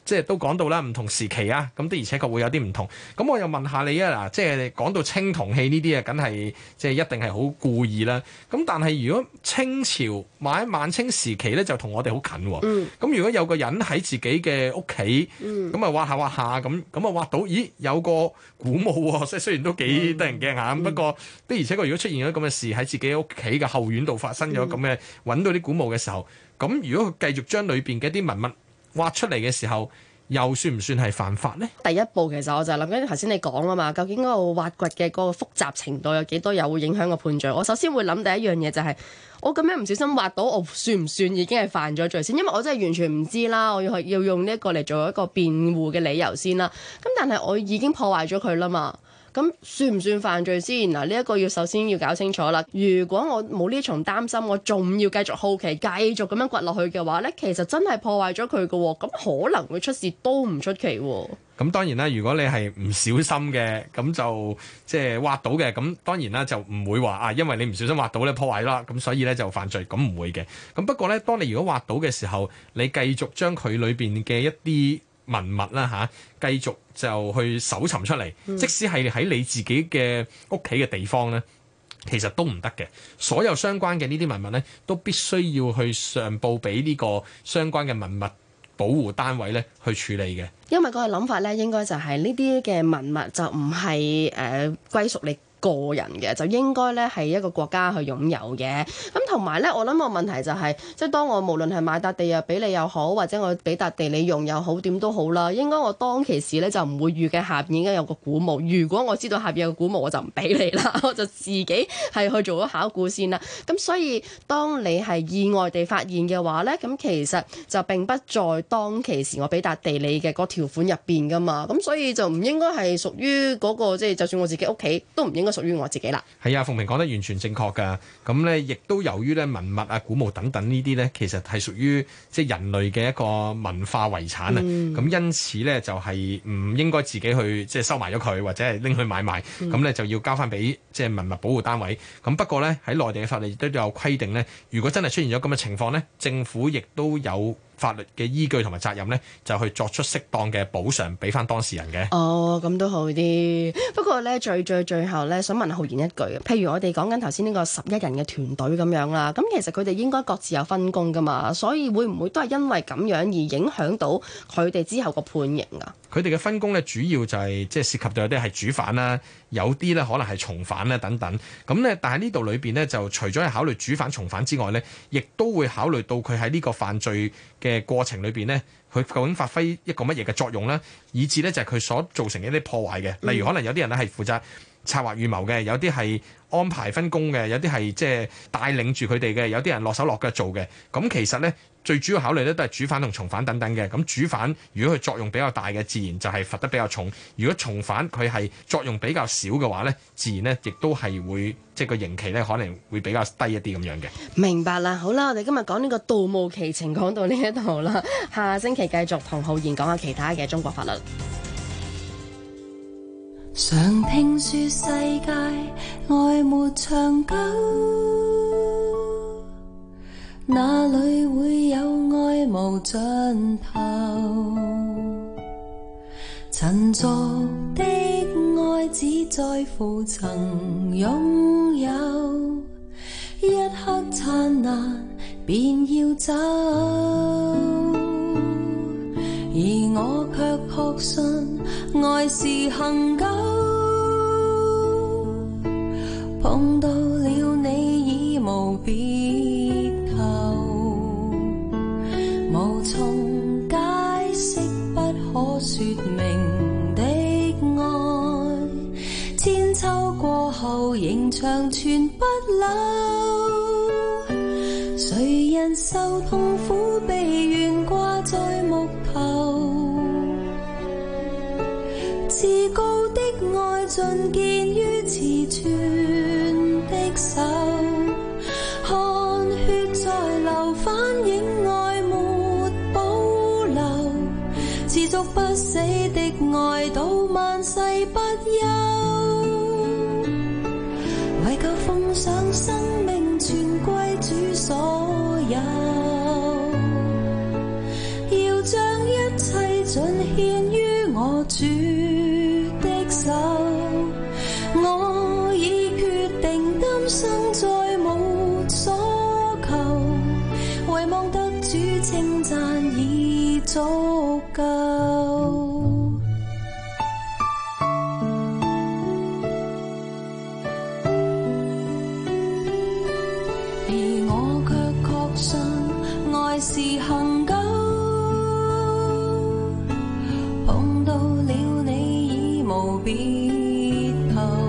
即係都講到啦，唔同時期啊，咁的而且確會有啲唔同。咁我又問下你啊，嗱，即係講到青銅器呢啲啊，梗係即係一定係好故意啦。咁但係如果清朝或者晚清時期咧，就同我哋好近喎。咁如果有個人喺自己嘅屋企，咁啊挖下挖下咁啊挖到，咦有個古墓喎，即係雖然都幾得人驚嚇，不過的而且確如果出現咗咁嘅事喺自己屋企嘅後院度發生咗咁嘅揾到啲古墓嘅時候，咁如果佢繼續將裏邊嘅一啲文物挖出嚟嘅時候，又算唔算係犯法呢？ 第一步其實我就諗緊頭先你講啊嘛，究竟嗰個挖掘嘅嗰個複雜程度有幾多，又會影響個判罪。我首先會諗第一樣嘢就係，我咁樣唔小心挖到，我算唔算已經係犯咗罪先？因為我真係完全唔知啦，我要用呢一個嚟做一個辯護嘅理由先啦。咁但係我已經破壞咗佢啦嘛。咁算唔算犯罪先？嗱，呢一個要首先要搞清楚啦。如果我冇呢重擔心，我仲要繼續好奇，繼續咁樣掘落去嘅話呢，其實真係破壞咗佢嘅喎，咁可能會出事都唔出奇喎。 咁當然啦，如果你係唔小心嘅，咁就即係挖到嘅，咁當然啦就唔會話因為你唔小心挖到咧破壞啦，咁所以咧就犯罪，咁唔會嘅。咁不過咧，當你如果挖到嘅時候，你繼續將佢裏邊嘅一啲文物啦繼續就去搜尋出嚟，即使係喺你自己嘅屋企嘅地方咧，其實都唔得嘅。所有相關嘅呢啲文物咧，都必須要去上報俾呢個相關嘅文物保護單位咧去處理嘅。 因為嗰個諗法咧，應該就係呢啲嘅文物就唔係歸屬你個人嘅，就應該咧係一個國家去擁有嘅。咁同埋咧，我諗個問題就係，即係當我無論係買笪地啊俾你又好，或者我俾笪地你用又好，點都好啦。應該我當其時咧就唔會預計下邊應該有個古墓。如果我知道下邊有個古墓，我就唔俾你啦，我就自己係去做咗考古先啦。咁所以當你係意外地發現嘅話咧，咁其實就並不在當其時我俾笪地你嘅嗰條款入邊噶嘛。咁所以就唔應該係屬於嗰個，即係就算我自己屋企都唔應該屬於我自己啦。 係啊，鳳萍講得完全正確㗎。咁咧，亦都由於咧文物啊、古墓等等呢啲咧，其實係屬於即係人類嘅一個文化遺產啊。咁因此咧，就係唔應該自己去即係收埋咗佢，或者係拎去買賣。咁咧就要交翻俾即係文物保護單位。咁不過咧喺內地嘅法律亦都有規定咧，如果真係出現咗咁嘅情況咧，政府亦都有法律嘅依據同埋責任咧，就去作出適當嘅補償俾翻當事人嘅。 哦，咁都好啲。不過咧，最後咧，想問浩然一句，譬如我哋講緊頭先呢個11人嘅團隊咁樣啦，咁其實佢哋應該各自有分工噶嘛，所以會唔會都係因為咁樣而影響到佢哋之後個判刑啊？ 佢哋嘅分工咧，主要就係即係涉及到有啲係主犯啦，有啲咧可能係從犯啦等等。咁咧，但係呢度裏邊咧，就除咗係考慮主犯、從犯之外咧，亦都會考慮到佢喺呢個犯罪嘅過程裏邊咧，佢究竟發揮一個乜嘢嘅作用啦，以至咧就係佢所造成嘅一啲破壞嘅。例如可能有啲人咧係負責策劃預謀嘅，有啲係安排分工嘅，有啲係即係帶領住佢哋嘅，有啲人落手落腳做嘅。咁其實咧，最主要考慮咧都係主犯同從犯等等嘅。咁主犯如果佢作用比較大嘅，自然就係罰得比較重；如果從犯佢係作用比較少嘅話咧，自然咧亦都係會即係個刑期咧可能會比較低一啲咁樣嘅。明白啦，好啦，我哋今日講呢個盜墓奇情講到呢一度啦，下星期繼續同浩然講下其他嘅中國法律。 常聽說世界愛沒長久，哪裏會有愛無盡頭？陳俗的愛只在乎曾擁有，一刻燦爛便要走，而我卻確信愛是恆久，碰到了你已無別求，無從解釋不可說明的愛，千秋過後仍長存不朽，誰人受痛苦被懸掛在木頭，至高的愛盡見於慈存的手，汗血在流反映愛沒保留，持續不死的愛到萬世不休，為求奉上生命全歸主所有，要將一切獻於我主的手，我已決定今生再無所求，唯望得主稱讚已足夠。愛是恒久，碰到了你已無別後，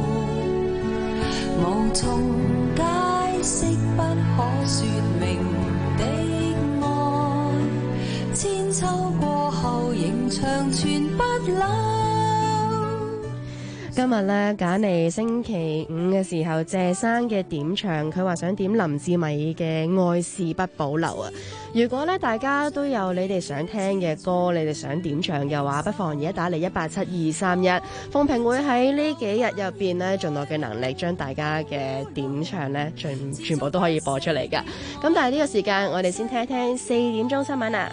無從解釋不可說明的愛，千秋過後仍長存不朽。 今日咧揀嚟星期五嘅時候，謝生嘅點唱，佢話想點林志美嘅《愛是不保留》啊！如果咧大家都有你哋想聽嘅歌，你哋想點唱嘅話，不妨而家打嚟187-231，鳳萍會喺呢幾日入邊咧盡我嘅能力，將大家嘅點唱咧全部都可以播出嚟噶。咁但係呢個時間，我哋先聽一聽4點鐘新聞啊！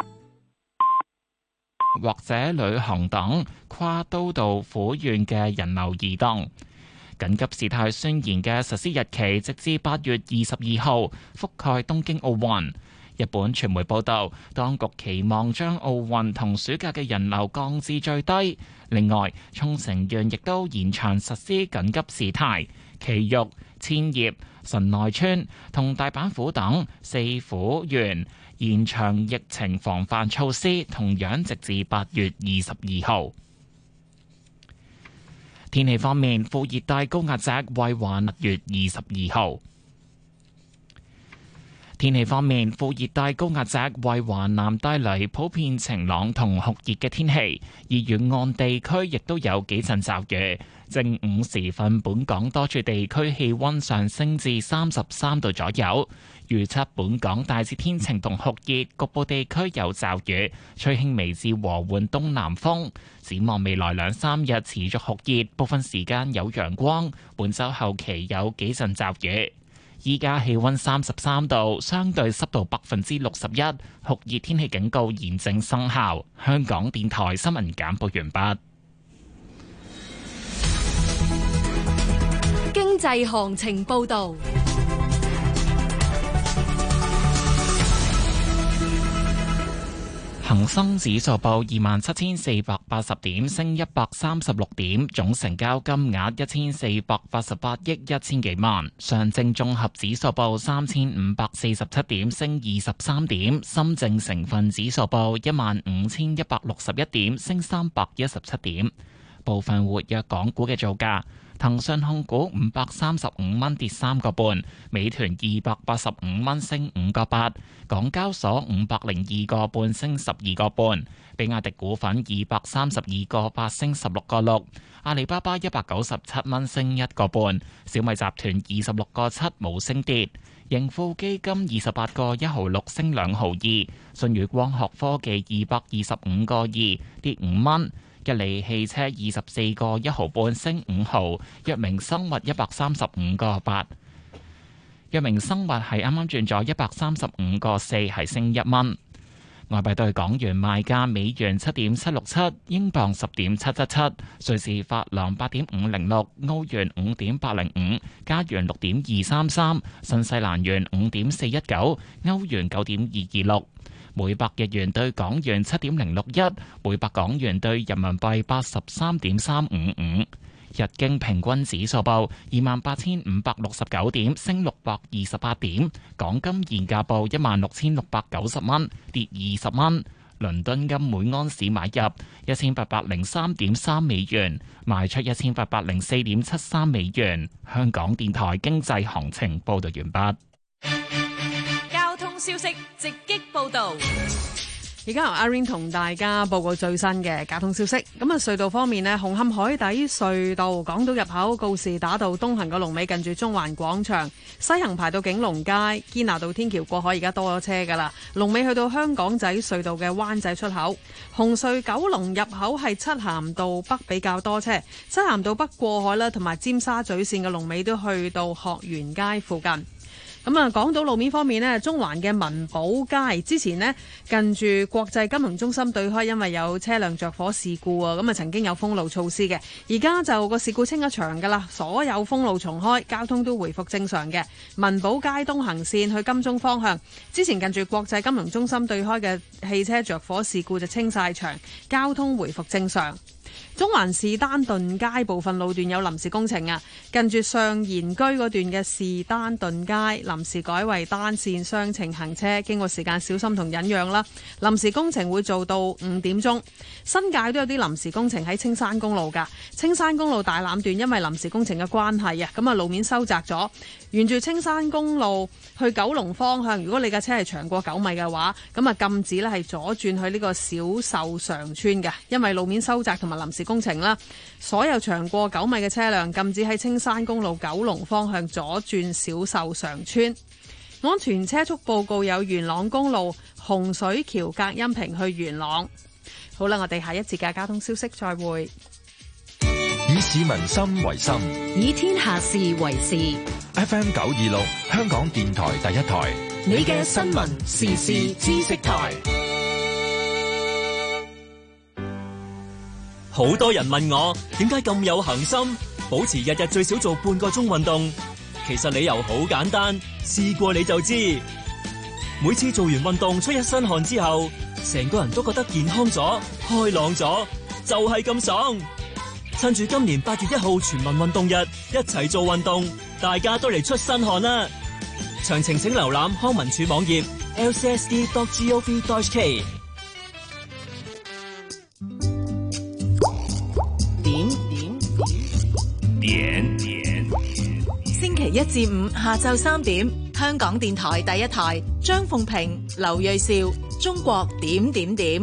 或者旅行等跨都道府縣嘅人流移動。緊急事態宣言嘅實施日期直至8月22號，覆蓋東京奧運。日本傳媒報道，當局期望將奧運同暑假嘅人流降至最低。另外，沖繩縣亦都延長實施緊急事態，埼玉、千葉、神奈川同大阪府等4府縣延長疫情防範措施，同樣直至8月22號。天氣方面，副熱帶高壓脊為環8月22號。天氣方面，副熱帶高壓脊為華南帶嚟普遍晴朗同酷熱嘅天氣，而沿岸地區亦都有幾陣驟雨。正午時分，本港多處地區氣溫上升至33度左右。預測本港大致天晴同酷熱，局部地區有驟雨，吹輕微至和緩東南風。展望未來2-3日持續酷熱，部分時間有陽光。本週後期有幾陣驟雨。依家氣溫33度，相對濕度61%，酷熱天氣警告現正生效。香港電台新聞簡報完畢。 經濟行情報導。 恒生指數報27,480點，升136點，總成交金額1488億1000幾萬。上證綜合指數報3547點，升23點。深證成分指數報15161點，升317點。部分活躍港股嘅造價。騰訊控股535蚊跌3個半，美團285蚊升5個8，港交所502個半升12個半，比亞迪股份232個8升16個6，阿里巴巴197蚊升1個半，小米集團26個7冇升跌，盈富基金28個1毫6升2毫2，舜宇光學科技225個2跌5蚊。吉利汽車24個1毫半升5毫，藥明生物135個8，藥明生物係啱啱轉咗135個4，係升1蚊。外幣對港元賣價：美元7.767，英鎊10.777，瑞士法郎8.506，歐元5.805，加元6.233，新西蘭元5.419，歐元9.226。每百日元對港元7.061，每百港元對人民幣83.355。日經平均指數報28,569點，升628點。港金現價報16,690蚊，跌20蚊。倫敦金每安士買入1803.3美元，賣出1804.73美元。香港電台經濟行情報道完畢。 消息直擊報道， 而家由阿 Rain 同大家報告最新嘅交通消息。咁啊，隧道方面呢，紅磡海底隧道港島入口告士打道東行個龍尾近住中環廣場，西行排到景隆街，堅拿道天橋過海而家多咗車噶啦，龍尾去到香港仔隧道嘅灣仔出口。紅隧九龍入口係漆咸道北比較多車，漆咸道北過海啦，同埋尖沙咀線嘅龍尾都去到學園街附近。 咁啊，港島路面方面呢，中環嘅民寶街之前呢，近住國際金融中心對開，因為有車輛着火事故啊，咁啊曾經有封路措施嘅。而家就個事故清咗場㗎啦，所有封路重開，交通都回復正常嘅。民寶街東行線去金鐘方向，之前近住國際金融中心對開嘅汽車着火事故就清晒場，交通回復正常。中環士丹頓街部分路段有臨時工程啊，近住上賢居嗰段嘅士丹頓街臨時改為單線雙程行車，經過時間小心同忍讓啦。臨時工程會做到5點鐘。新界都有啲臨時工程喺青山公路㗎，青山公路大欖段因為臨時工程嘅關係啊，咁啊路面收窄咗，沿住青山公路去九龍方向，如果你架車係長過9米嘅話，咁啊禁止咧係左轉去呢個小秀常村嘅，因為路面收窄同埋臨時工程啦，所有長過9米嘅車輛禁止喺青山公路九龍方向左轉小秀常村。安全車速報告有元朗公路洪水橋隔音屏去元朗。好啦，我哋下一節嘅交通消息再會。 以市民心為心， 以天下事為事。 FM 926香港電台第一台， 你嘅新聞時事知識台。 好多人問我點解咁有恒心，保持日日最少做半個鐘運動。其實理由好簡單，試過你就知。每次做完運動出一身汗之後，成個人都覺得健康咗、開朗咗，就係咁爽。趁住今年8月1號全民運動日，一齊做運動，大家都嚟出身汗啦！詳情請瀏覽康文署網頁 lcsd.gov.hk。 點。星期1至5下晝3點，香港電台第一台，張鳳平、劉銳紹，中國點點點。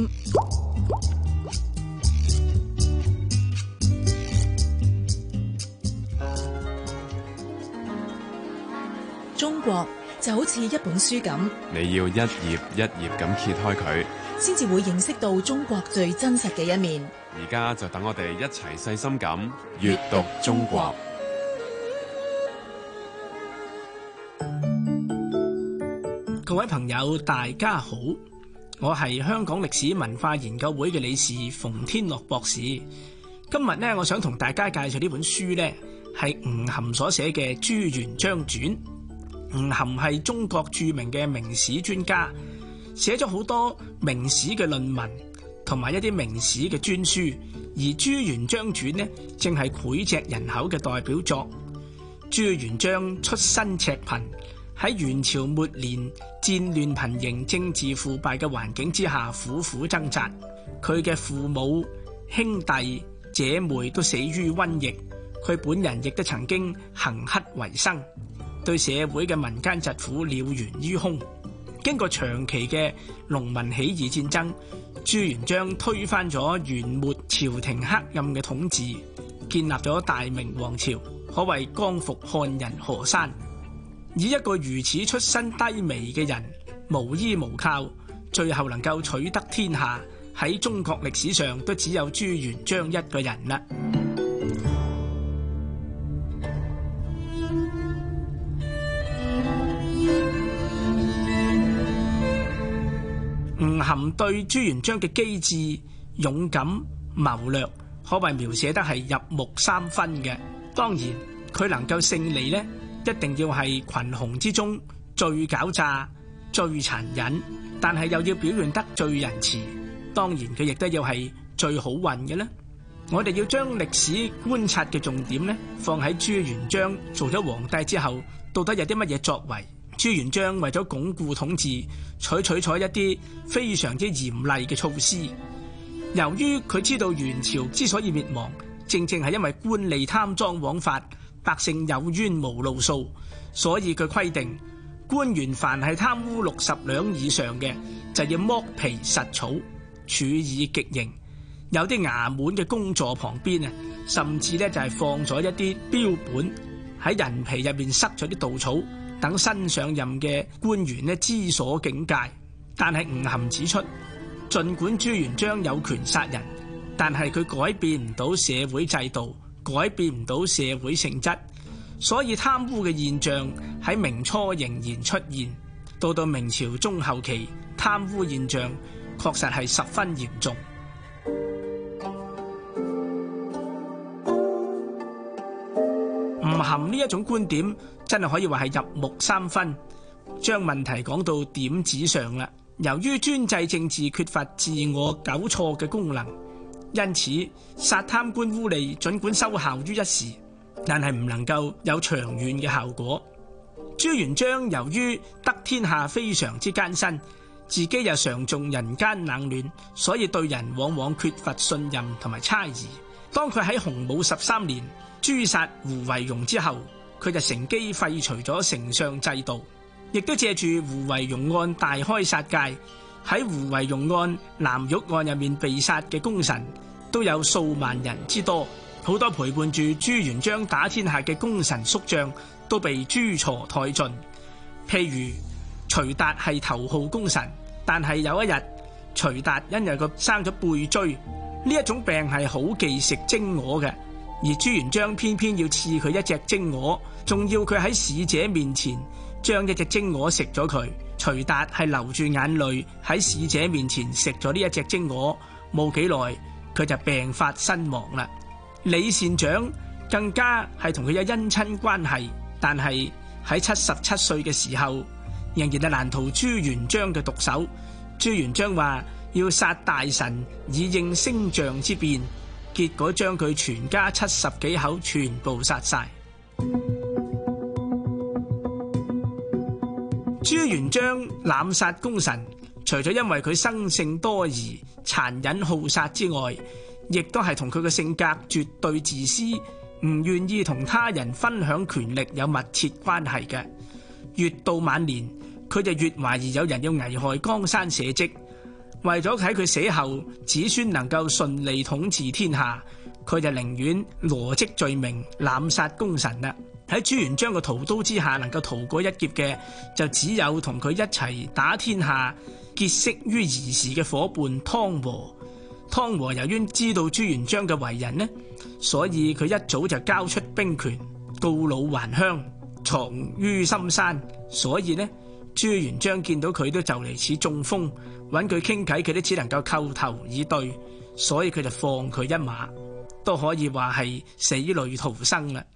中國就好似一本書咁， 你要一頁一頁咁揭開佢， 先至會認識到中國最真實嘅一面。 而家就等我哋一齊細心咁閱讀中國。 各位朋友大家好，我係香港歷史文化研究會嘅理事馮天樂博士。今日呢，我想同大家介紹呢本書呢，係吳晗所寫嘅《朱元璋傳》。吳晗係中國著名嘅明史專家，寫咗好多明史嘅論文同埋一啲明史嘅專書，而《朱元璋傳》呢，正係膾炙人口嘅代表作。朱元璋出身赤貧，喺元朝末年戰亂頻仍、政治腐敗嘅環境之下苦苦掙扎。佢嘅父母、兄弟、姐妹都死於瘟疫，佢本人亦都曾經行乞為生，對社會嘅民間疾苦了然於胸。經過長期嘅農民起義戰爭，朱元璋推翻咗元末朝廷黑暗嘅統治，建立咗大明王朝，可謂光復漢人河山。以一個如此出身低微嘅人，無依無靠，最後能夠取得天下，喺中國歷史上都只有朱元璋一個人啦。吳晗對朱元璋嘅機智、勇敢、謀略，可謂描寫得係入木三分嘅。當然，佢能夠勝利呢，一定要係群雄之中最狡詐、最殘忍，但係又要表現得最仁慈。當然，佢亦都要係最好運嘅啦。我哋要將歷史觀察嘅重點呢，放喺朱元璋做咗皇帝之後，到底有啲乜嘢作為？朱元璋為咗鞏固統治，採取咗一啲非常之嚴厲嘅措施。由於佢知道元朝之所以滅亡，正正係因為官吏貪贓枉法，百姓有冤無路訴，所以佢規定官員凡係貪污60兩以上嘅，就要剝皮實草，處以極刑。有啲衙門嘅公座旁邊啊，甚至咧就係放咗一啲標本，喺人皮入面塞咗啲稻草，等新上任嘅官員咧知所警戒。但係吳晗指出，儘管朱元璋有權殺人，但係佢改變唔到社會制度，改變唔到社會性質， 所以貪污嘅現象喺明初仍然出現，到明朝中後期，貪污現象確實係十分嚴重。吳晗呢一種觀點真係可以話係入木三分，將問題講到點子上啦。由於專制政治缺乏自我糾錯嘅功能，因此殺貪官污吏儘管收效於一時，但係唔能夠有長遠嘅效果。朱元璋由於得天下非常之艱辛，自己又常重人間冷暖，所以對人往往缺乏信任同埋猜疑。當佢喺洪武13年誅殺胡惟庸之後，佢就乘機廢除咗丞相制度，亦都借住胡惟庸案大開殺戒。喺胡惟庸案、藍玉案入面被殺嘅功臣都有數萬人之多，好多陪伴住朱元璋打天下嘅功臣宿將都被誅鋤殆盡。譬如徐達係頭號功臣，但係有一日徐達因為佢生咗背椎，呢一種病係好忌食蒸鵝嘅，而朱元璋偏偏要賜佢一隻蒸鵝，仲要佢喺使者面前將一隻蒸鵝食咗佢。徐達係流住眼淚喺使者面前食咗呢一隻蒸鵝，冇幾耐佢就病發身亡啦。李善長更加係同佢有姻親關係，但係喺77歲嘅時候仍然係難逃朱元璋嘅毒手。朱元璋話要殺大臣以應星象之變，結果將佢全家70幾口全部殺晒。朱元璋濫殺功臣，除咗因為佢生性多疑、殘忍好殺之外，亦都係同佢嘅性格絕對自私，唔願意同他人分享權力有密切關係嘅。越到晚年，佢就越懷疑有人要危害江山社稷，為咗喺佢死後子孫能夠順利統治天下，佢就寧願羅織罪名濫殺功臣啦。喺朱元璋嘅屠刀之下能夠逃過一劫嘅，就只有同佢一齊打天下結識於兒時嘅伙伴湯和。湯和由於知道朱元璋嘅為人呢，所以佢一早就交出兵權，告老還鄉，藏於深山。所以呢，朱元璋見到佢都就嚟似中風，揾佢傾偈佢都只能夠叩頭以對，所以佢就放佢一馬，都可以話係死裏逃生啦。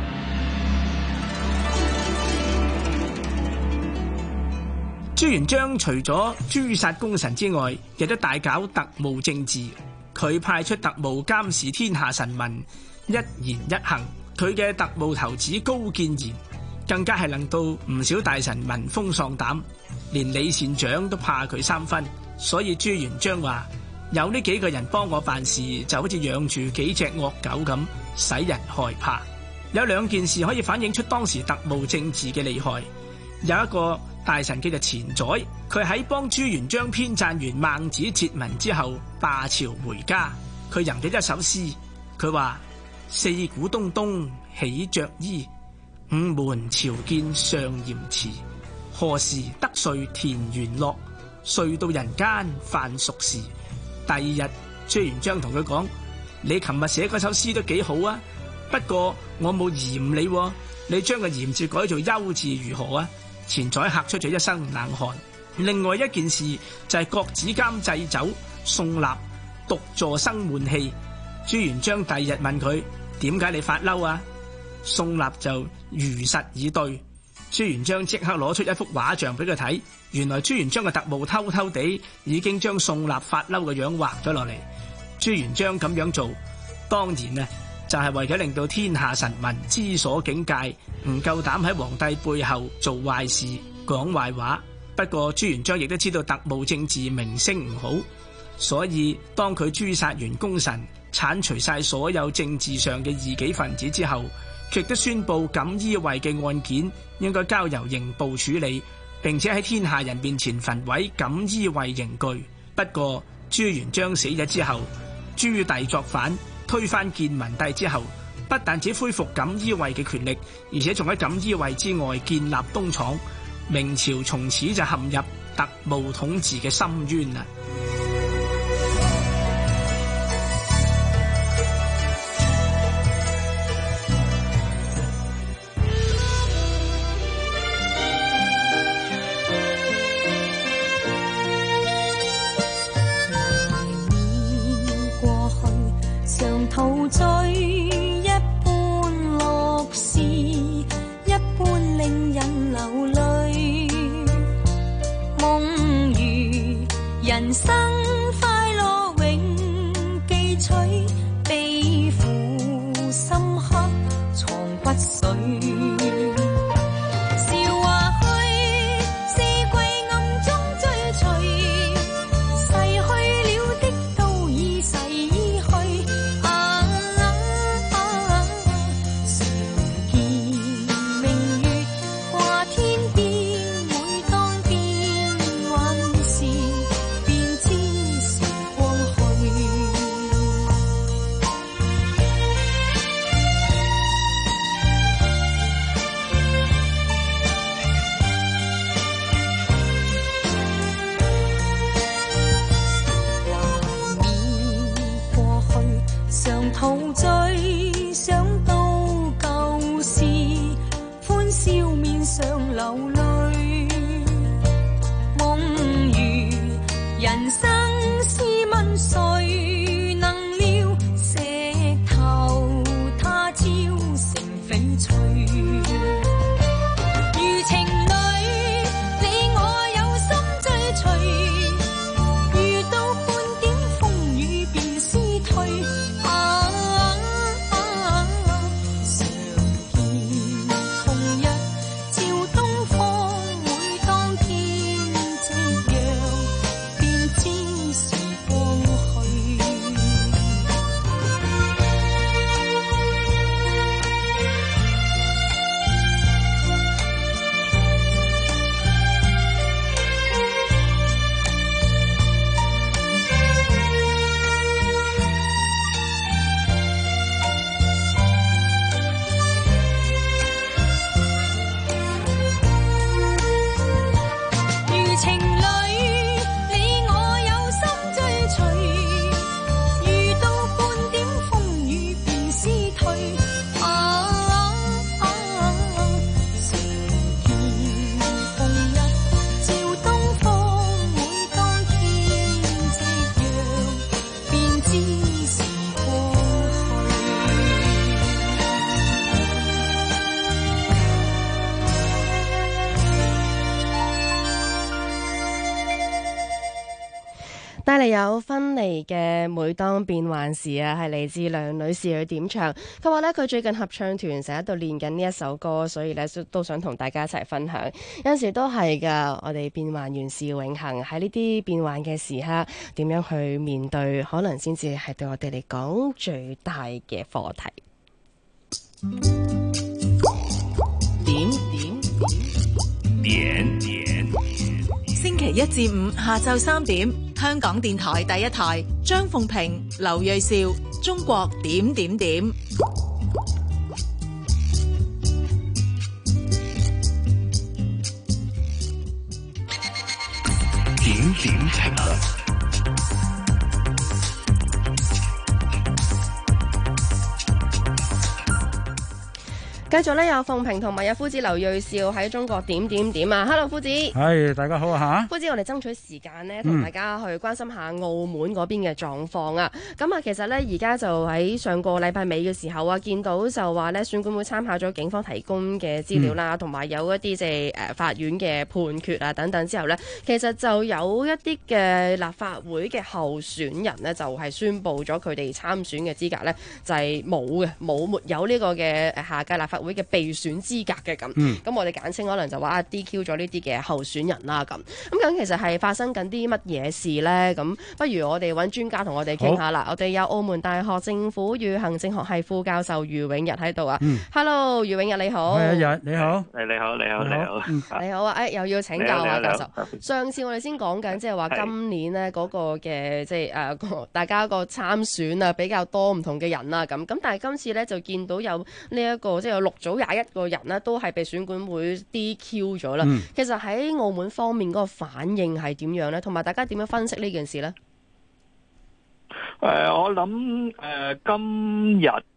朱元璋除咗誅殺功臣之外，亦都大搞特務政治。佢派出特務監視天下臣民一言一行，佢嘅特務頭子高見賢更加係令到唔少大臣聞風喪膽，連李善長都怕佢3分。所以朱元璋話有呢幾個人幫我辦事，就好似養住幾隻惡狗咁，使人害怕。有2件事可以反映出當時特務政治嘅厲害。有一個大臣叫做錢宰，佢喺幫朱元璋編撰完孟子節文之後罷朝回家，佢吟咗一首詩，佢話：4鼓咚咚起着衣，午門朝見上嚴辭，何時得遂田園樂，睡到人間飯熟時。第2日朱元璋同佢講：你琴日寫嗰首詩都幾好啊，不過我冇嚴你，你將個嚴字改做優字如何啊？錢宰嚇出咗一身冷汗。另外一件事就係國子監祭酒宋立獨坐生悶氣。朱元璋第2日問佢：點解你發嬲啊？宋立就如實以對。朱元璋即刻攞出一幅畫像俾佢睇，原來朱元璋嘅特務偷偷地已經將宋立發嬲嘅樣畫咗落嚟。朱元璋咁樣做，當然啊，就係為咗令到天下臣民知所警戒，唔夠膽喺皇帝背後做壞事講壞話。不過朱元璋亦都知道特務政治名聲唔好，所以當佢誅殺完功臣，剷除晒所有政治上嘅異己分子之後，亦都宣布錦衣衛嘅案件應該交由刑部處理，並且喺天下人面前焚毀錦衣衛刑具。不過朱元璋死咗之後，朱棣作反推翻建文帝之後，不但只恢復錦衣衛嘅權力，而且仲喺錦衣衛之外建立東廠，明朝從此就陷入特務統治嘅深淵啦。 陶醉，一般樂事，一般令人流淚。夢如人生快樂永記取，悲苦深刻藏骨髓。陶醉，想到舊事，歡笑面上流淚。夢如人生試問誰能料，石頭他朝成翡翠。如情侶，你我有心追隨，遇到半點風雨便思退。 帶嚟有芬妮嘅每當變幻時啊，係嚟自梁女士去點唱。佢話咧佢最近合唱團成日喺度練緊呢一首歌，所以咧都想同大家一齊分享。有陣時都係㗎，我哋變幻原是永恆，喺呢啲變幻嘅時刻，點樣去面對，可能先至係對我哋嚟講最大嘅課題。 點星期一至五下晝3點，香港電台第一台，張鳳平、劉銳紹，中國點點點。 點點評論。 繼續咧，有鳳平同埋有夫子劉銳紹喺中國點點點啊 ！Hello， 夫子， 係大家好啊嚇！ 夫子，我哋爭取時間呢，同大家去關心下澳門嗰邊嘅狀況啊！咁啊，其實呢，而家就喺上個禮拜尾嘅時候啊，見到就話呢，選管會參考咗警方提供嘅資料啦，同埋有一啲即係法院嘅判決啊等等之後呢，其實就有一啲嘅立法會嘅候選人呢，就係宣布咗佢哋參選嘅資格呢，就係沒有呢個嘅下屆立法會嘅備選資格嘅咁，咁我哋簡稱可能就話 DQ 咗呢啲嘅候選人啦咁。咁其實係發生緊啲乜嘢事呢？咁不如我哋揾專家同我哋傾下啦。我哋有澳門大學政府與行政學系副教授余永逸喺度啊。Hello， 余永逸你好。 係啊，你好。 你好。 你好啊！又要請教啊，教授。上次我哋先講緊即係話今年呢嗰個嘅即係大家個參選啊比較多唔同嘅人啦咁。咁但係今次呢，就見到有呢一個即係有6組21個人呢，都係被選管會 DQ 咗啦。其實喺澳門方面嗰個反應係點樣呢？同埋大家點樣分析呢件事呢？ 我諗今日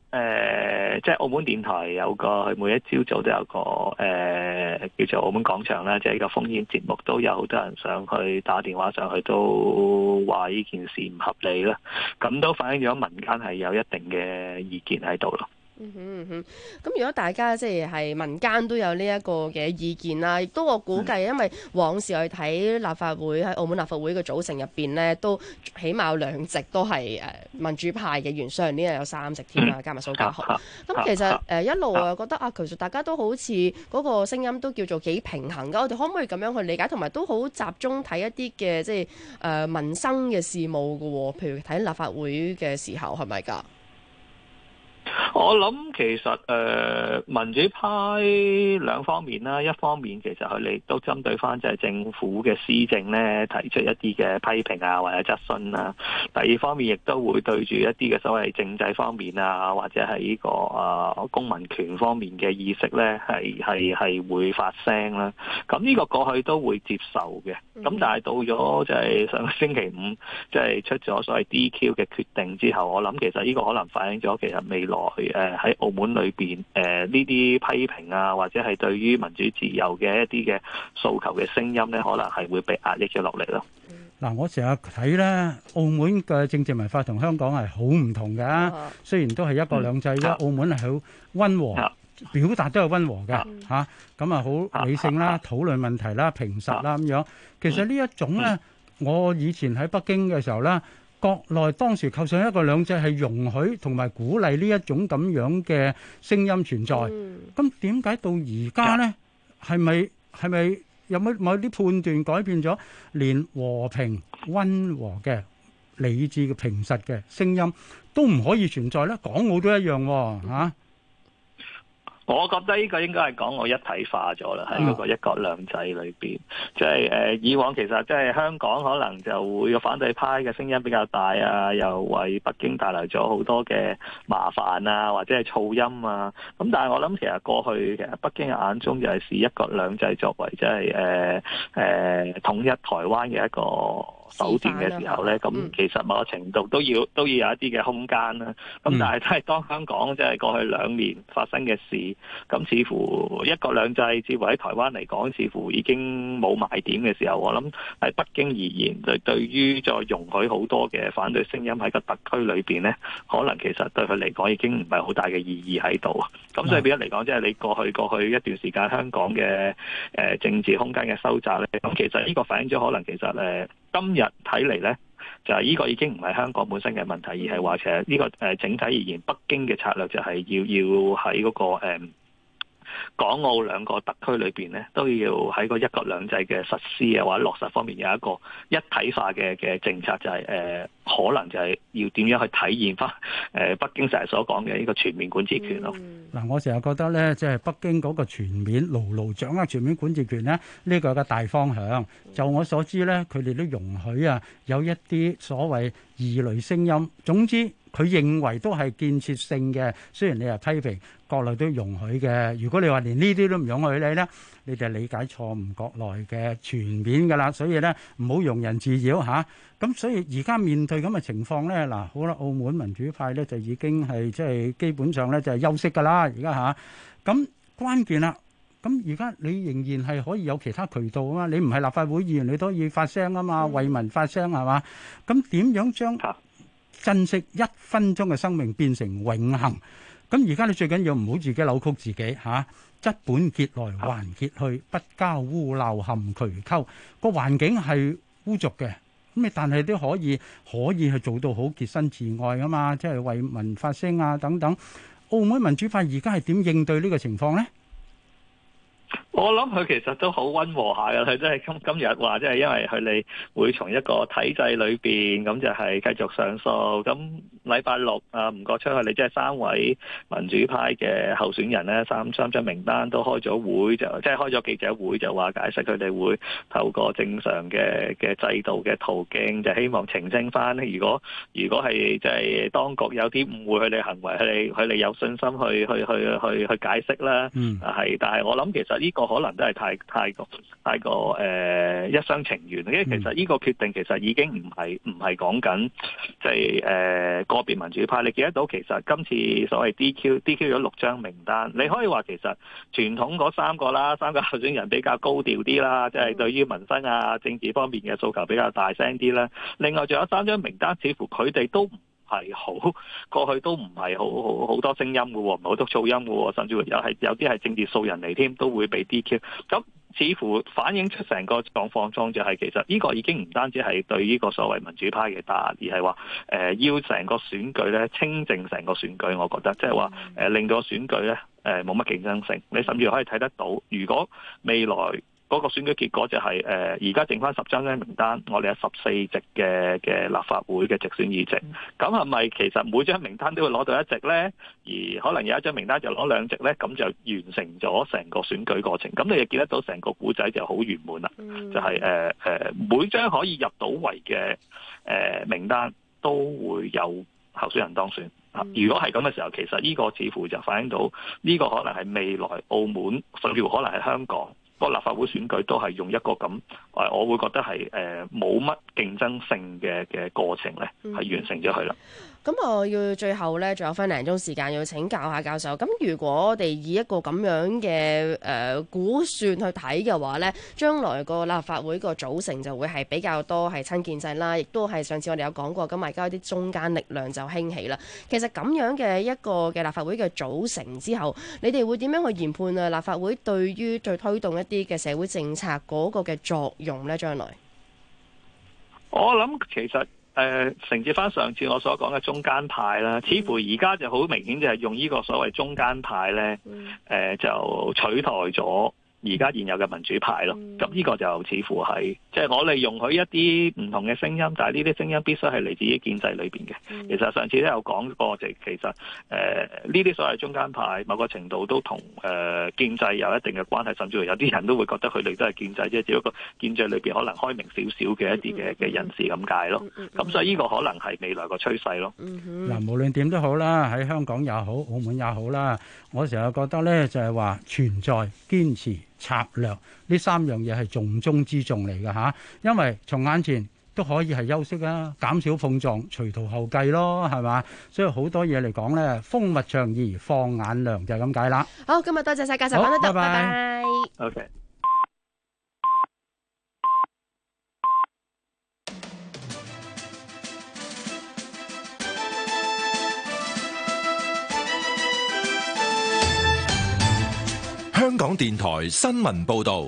即係澳門電台有個每一朝早都有個叫做澳門廣場啦，即係呢個烽煙節目，都有好多人上去打電話上去，都話呢件事唔合理啦。咁都反映咗民間係有一定嘅意見喺度咯。 咁如果大家即係民間都有呢一個嘅意見啦，亦都我估計，因為往時去睇立法會喺澳門立法會嘅組成入邊呢，都起碼2席都係民主派嘅元商，呢日有3席添啦，加埋蘇家豪。咁其實一路覺得其實大家都好似嗰個聲音都叫做幾平衡㗎。我哋可唔可以咁樣去理解？同埋都好集中睇一啲嘅即係民生嘅事務㗎喎，譬如睇立法會嘅時候係咪㗎？ 我諗其實民主派兩方面啦，一方面其實佢哋都針對翻就係政府嘅施政咧，提出一啲嘅批評啊或者質詢啊。第二方面亦都會對住一啲嘅所謂政制方面啊，或者係呢個公民權方面嘅意識咧，係會發聲啦。咁呢個過去都會接受嘅。咁但係到咗就係上個星期五，即係出咗所謂 DQ 嘅決定之後，我諗其實呢個可能反映咗其實未來喺澳門裏邊呢啲批評啊，或者係對於民主自由嘅一啲嘅訴求嘅聲音咧，可能係會被壓抑咗落嚟咯。 嗱，我成日睇咧，澳門嘅政治文化同香港係好唔同嘅。雖然都係一國兩制啫，澳門係好溫和，表達都係溫和嘅嚇。咁啊，好理性啦，討論問題啦，平實啦咁樣。其實呢一種咧，我以前喺北京嘅時候咧，國內當時構想一國兩制係容許同埋鼓勵呢一種咁樣嘅聲音存在。咁點解到而家咧，係咪有冇某啲判斷改變咗？連和平溫和嘅理智嘅平實嘅聲音都唔可以存在咧？港澳都一樣喎嚇。 我覺得呢個應該係港澳一體化咗啦，喺嗰個一國兩制裏邊，即係以往其實即係香港可能就會有反對派嘅聲音比較大啊，又為北京帶來咗好多嘅麻煩啊，或者係噪音啊。咁但係我諗其實過去其實北京嘅眼中就係視一國兩制作為即係統一台灣嘅一個手段嘅時候咧，咁其實某個程度都要有一啲嘅空間啦。咁但係真係當香港即係過去2年發生嘅事，咁似乎一國兩制似乎喺台灣嚟講，似乎已經冇賣點嘅時候，我諗喺北京而言，對於再容許好多嘅反對聲音喺個特區裏邊咧，可能其實對佢嚟講已經唔係好大嘅意義喺度。咁所以變咗嚟講，即係你過去一段時間香港嘅政治空間嘅收窄咧，咁其實呢個反映咗可能其實今日睇嚟咧，就係呢個已經唔係香港本身嘅問題，而係話其實呢個整體而言，北京嘅策略就係要喺嗰個港澳兩個特區裏邊咧，都要喺個一國兩制嘅實施啊或者落實方面有一個一體化嘅政策，就係可能就係要點樣去體現翻北京成日所講嘅呢個全面管治權咯。 嗱，我成日覺得咧，即係北京嗰個全面牢牢掌握全面管治權咧，呢個係個大方向。就我所知咧，佢哋都容許有一啲所謂異類聲音。總之，佢認為都係建設性嘅。雖然你係批評，國內都容許嘅。如果你話連呢啲都唔容許你咧，你就理解錯誤國內嘅全面㗎啦。所以咧，唔好庸人自擾嚇。咁所以而家面對咁嘅情況咧，嗱，好啦，澳門民主派咧就已經係即係基本上咧就係休息㗎啦。而家嚇，咁關鍵啦。咁而家你仍然係可以有其他渠道啊嘛。你唔係立法會議員，你都可以發聲啊嘛，為民發聲係嘛。咁點樣將珍惜1分鐘嘅生命變成永恆？咁而家你最緊要唔好自己扭曲自己嚇。質本潔來還潔去，不交污漏陷渠溝。個環境係污濁嘅，咁但係都可以去做到好潔身自愛噶嘛，即係為民發聲啊等等。澳門民主派而家係點應對呢個情況呢？ 我諗佢其實都好溫和下嘅，佢真係今日話，即係因為佢哋會從一個體制裏邊咁就係繼續上訴。咁禮拜六吳國昌佢哋即係3位民主派嘅候選人咧，三張名單都開咗會，就即係開咗記者會，就話解釋佢哋會透過正常嘅制度嘅途徑，就希望澄清翻。如果係即係當局有啲誤會佢哋行為，佢哋有信心去解釋啦。但係我諗其實呢個可能都係太過一廂情願，因為其實呢個決定其實已經唔係講緊即係個別民主派，你記得到其實今次所謂 DQ 咗6張名單，你可以話其實傳統嗰3個候選人比較高調啲啦，即係對於民生啊政治方面嘅訴求比較大聲啲啦。另外仲有3張名單，似乎佢哋都唔係好過去都唔係好多聲音嘅喎，唔係好多噪音嘅喎，甚至乎有啲係政治素人嚟添，都會被 DQ。咁似乎反映出成個狀況中就係其實呢個已經唔單止係對呢個所謂民主派嘅打壓，而係話要成個選舉咧清淨成個選舉，我覺得即係話令到個選舉咧冇乜競爭性。你甚至可以睇得到，如果未來嗰個選舉結果就係而家剩翻10張名單，我哋有14席嘅立法會嘅直選議席，咁係咪其實每張名單都會攞到1席呢？而可能有一張名單就攞2席呢？咁就完成咗成個選舉過程。咁你就見得到成個古仔就好圓滿啦，就係每張可以入到圍嘅名單都會有候選人當選。如果係咁嘅時候，其實呢個似乎就反映到呢個可能係未來澳門，甚至乎可能係香港個立法會選舉都係用一個咁，我會覺得係冇乜競爭性嘅過程咧，係完成咗佢啦。 咁我要最後咧，仲有分零鐘時間要請教下教授。咁如果我哋以一個咁樣嘅估算去睇嘅話咧，將來個立法會個組成就會係比較多係親建制啦，亦都係上次我哋有講過，咁而家有啲中間力量就興起啦。其實咁樣嘅一個嘅立法會嘅組成之後，你哋會點樣去研判啊？立法會對於再推動一啲嘅社會政策嗰個嘅作用咧，將來我諗其實。承接翻上次我所講嘅中間派啦，似乎而家就好明顯就係用呢個所謂中間派咧，就取代咗而家現有嘅民主派咯。咁呢個就似乎係即係我哋容許一啲唔同嘅聲音，但係呢啲聲音必須係嚟自於建制裏邊嘅。其實上次都有講過，就其實呢啲所謂中間派某個程度都同建制有一定嘅關係，甚至乎有啲人都會覺得佢哋都係建制啫，只不過建制裏邊可能開明少少嘅一啲嘅人士咁解咯。咁所以呢個可能係未來個趨勢咯。 嗱，無論點都好啦，喺香港也好，澳門也好啦，我成日覺得咧就係話存在、堅持、策略呢3樣嘢係重中之重嚟嘅嚇，因為從眼前都可以係休息啦，減少碰撞，隨途後繼咯，係嘛？所以好多嘢嚟講咧，風物長宜放眼量就係咁解啦。 好，今日多謝晒教授講得到，拜拜。 OK。 香港電台新聞報導，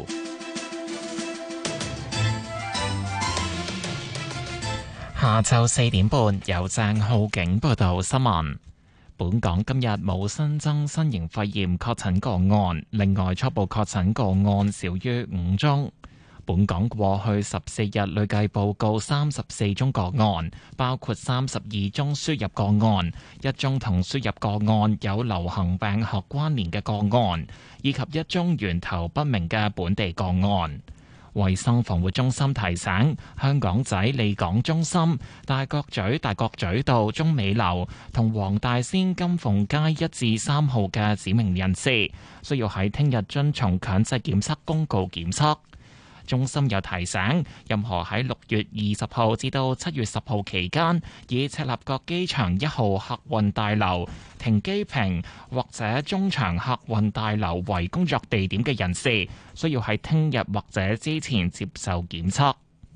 下晝4點半由鄭浩景報道新聞。本港今日冇新增新型肺炎確診個案，另外初步確診個案少於5宗。本港過去14日累計報告34宗個案，包括32宗輸入個案，1宗同輸入個案有流行病學關聯嘅個案，以及1宗源頭不明嘅本地個案。衛生防護中心提醒，香港仔利港中心、大角咀道中美樓同黃大仙金鳳街1至3號嘅指明人士，需要喺聽日遵從強制檢測公告檢測。中心又提醒，任何喺6月20號至到7月10號期間，以赤鱲角機場1號客運大樓、停機坪或者中場客運大樓為工作地點嘅人士，需要喺聽日或者之前接受檢測。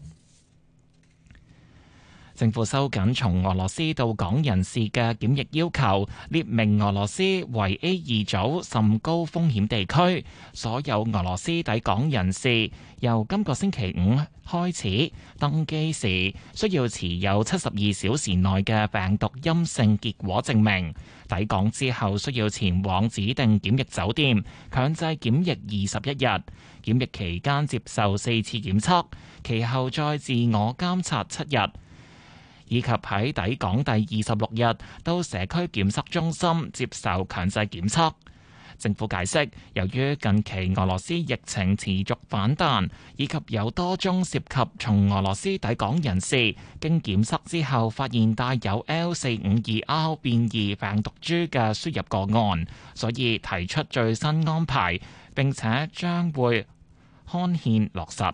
政府收緊從俄羅斯到港人士嘅檢疫要求，列明俄羅斯為 A2 組甚高風險地區。所有俄羅斯抵港人士由今個星期5開始登機時，需要持有72小時內嘅病毒陰性結果證明。抵港之後需要前往指定檢疫酒店強制檢疫21日，檢疫期間接受4次檢測，其後再自我監察7日。以及喺抵港第26日到社區檢測中心接受強制檢測。政府解釋，由於近期俄羅斯疫情持續反彈，以及有多宗涉及從俄羅斯抵港人士經檢測之後發現帶有 L452R 變異病毒株嘅輸入個案，所以提出最新安排， 並且將會刊憲落實。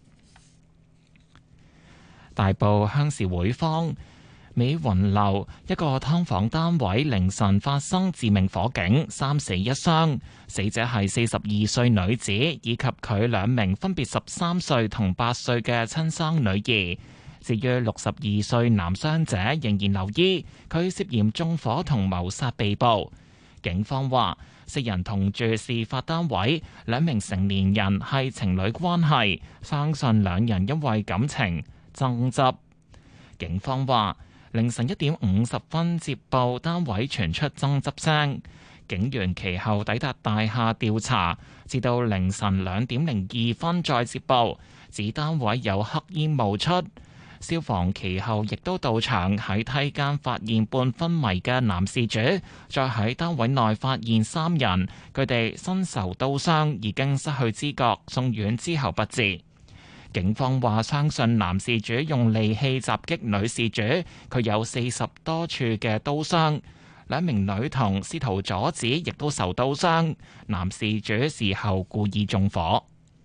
大埔鄉事會坊美雲樓一個劏房單位凌晨發生致命火警，3死1傷，死者係42歲女子以及佢2名分別13歲同8歲嘅親生女兒。至於62歲男傷者仍然留醫，佢涉嫌縱火同謀殺被捕。警方話4人同住事發單位，2名成年人係情侶關係，相信2人因為感情爭執。警方話凌晨1點50分接報單位傳出爭執聲，警員其後抵達大廈調查，至到凌晨2點02分再接報，指單位有黑煙冒出。消防其後亦都到場，喺梯間發現半昏迷嘅男事主，再喺單位內發現3人，佢哋身受刀傷，已經失去知覺，送院之後不治。警方話相信男事主用利器襲擊女事主，佢有40多處嘅刀傷。2名女童試圖阻止，亦都受刀傷。男事主事後故意縱火。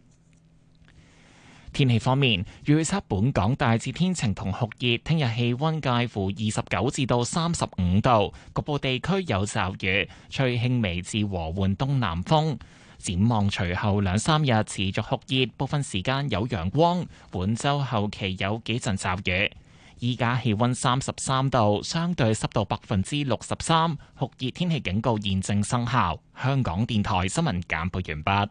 天氣方面，預測本港大致天晴同酷熱，聽日氣溫介乎29至到35度，局部地區有驟雨，吹輕微至和緩東南風。展望隨後2、3日持續酷熱，部分時間有陽光。本週後期有幾陣驟雨。依家氣溫33度，相對濕度63%，酷熱天氣警告現正生效。香港電台新聞簡報完畢。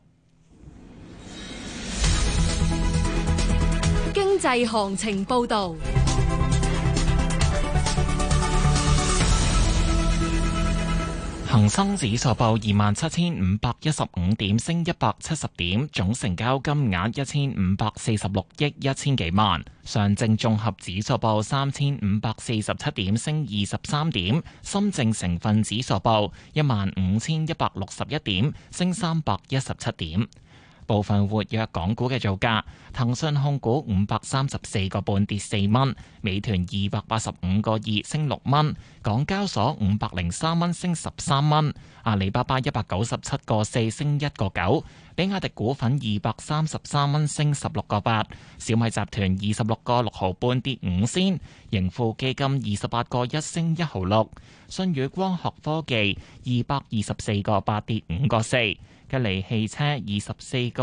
經濟行情報導。 恒生指數報27,515點，升170點，總成交金額1546億1000幾萬。上證綜合指數報3547點，升23點。深證成分指數報15161點，升317點。部分活躍港股嘅造價：騰訊控股534個半跌4蚊，美團285個2升6蚊，港交所503蚊升13蚊，阿里巴巴197個4升1個9，比亞迪股份233蚊升16個8，小米集團26個6毫半跌5仙，盈富基金28個1升1毫6，舜宇光學科技224個8跌5個4。吉利汽車24個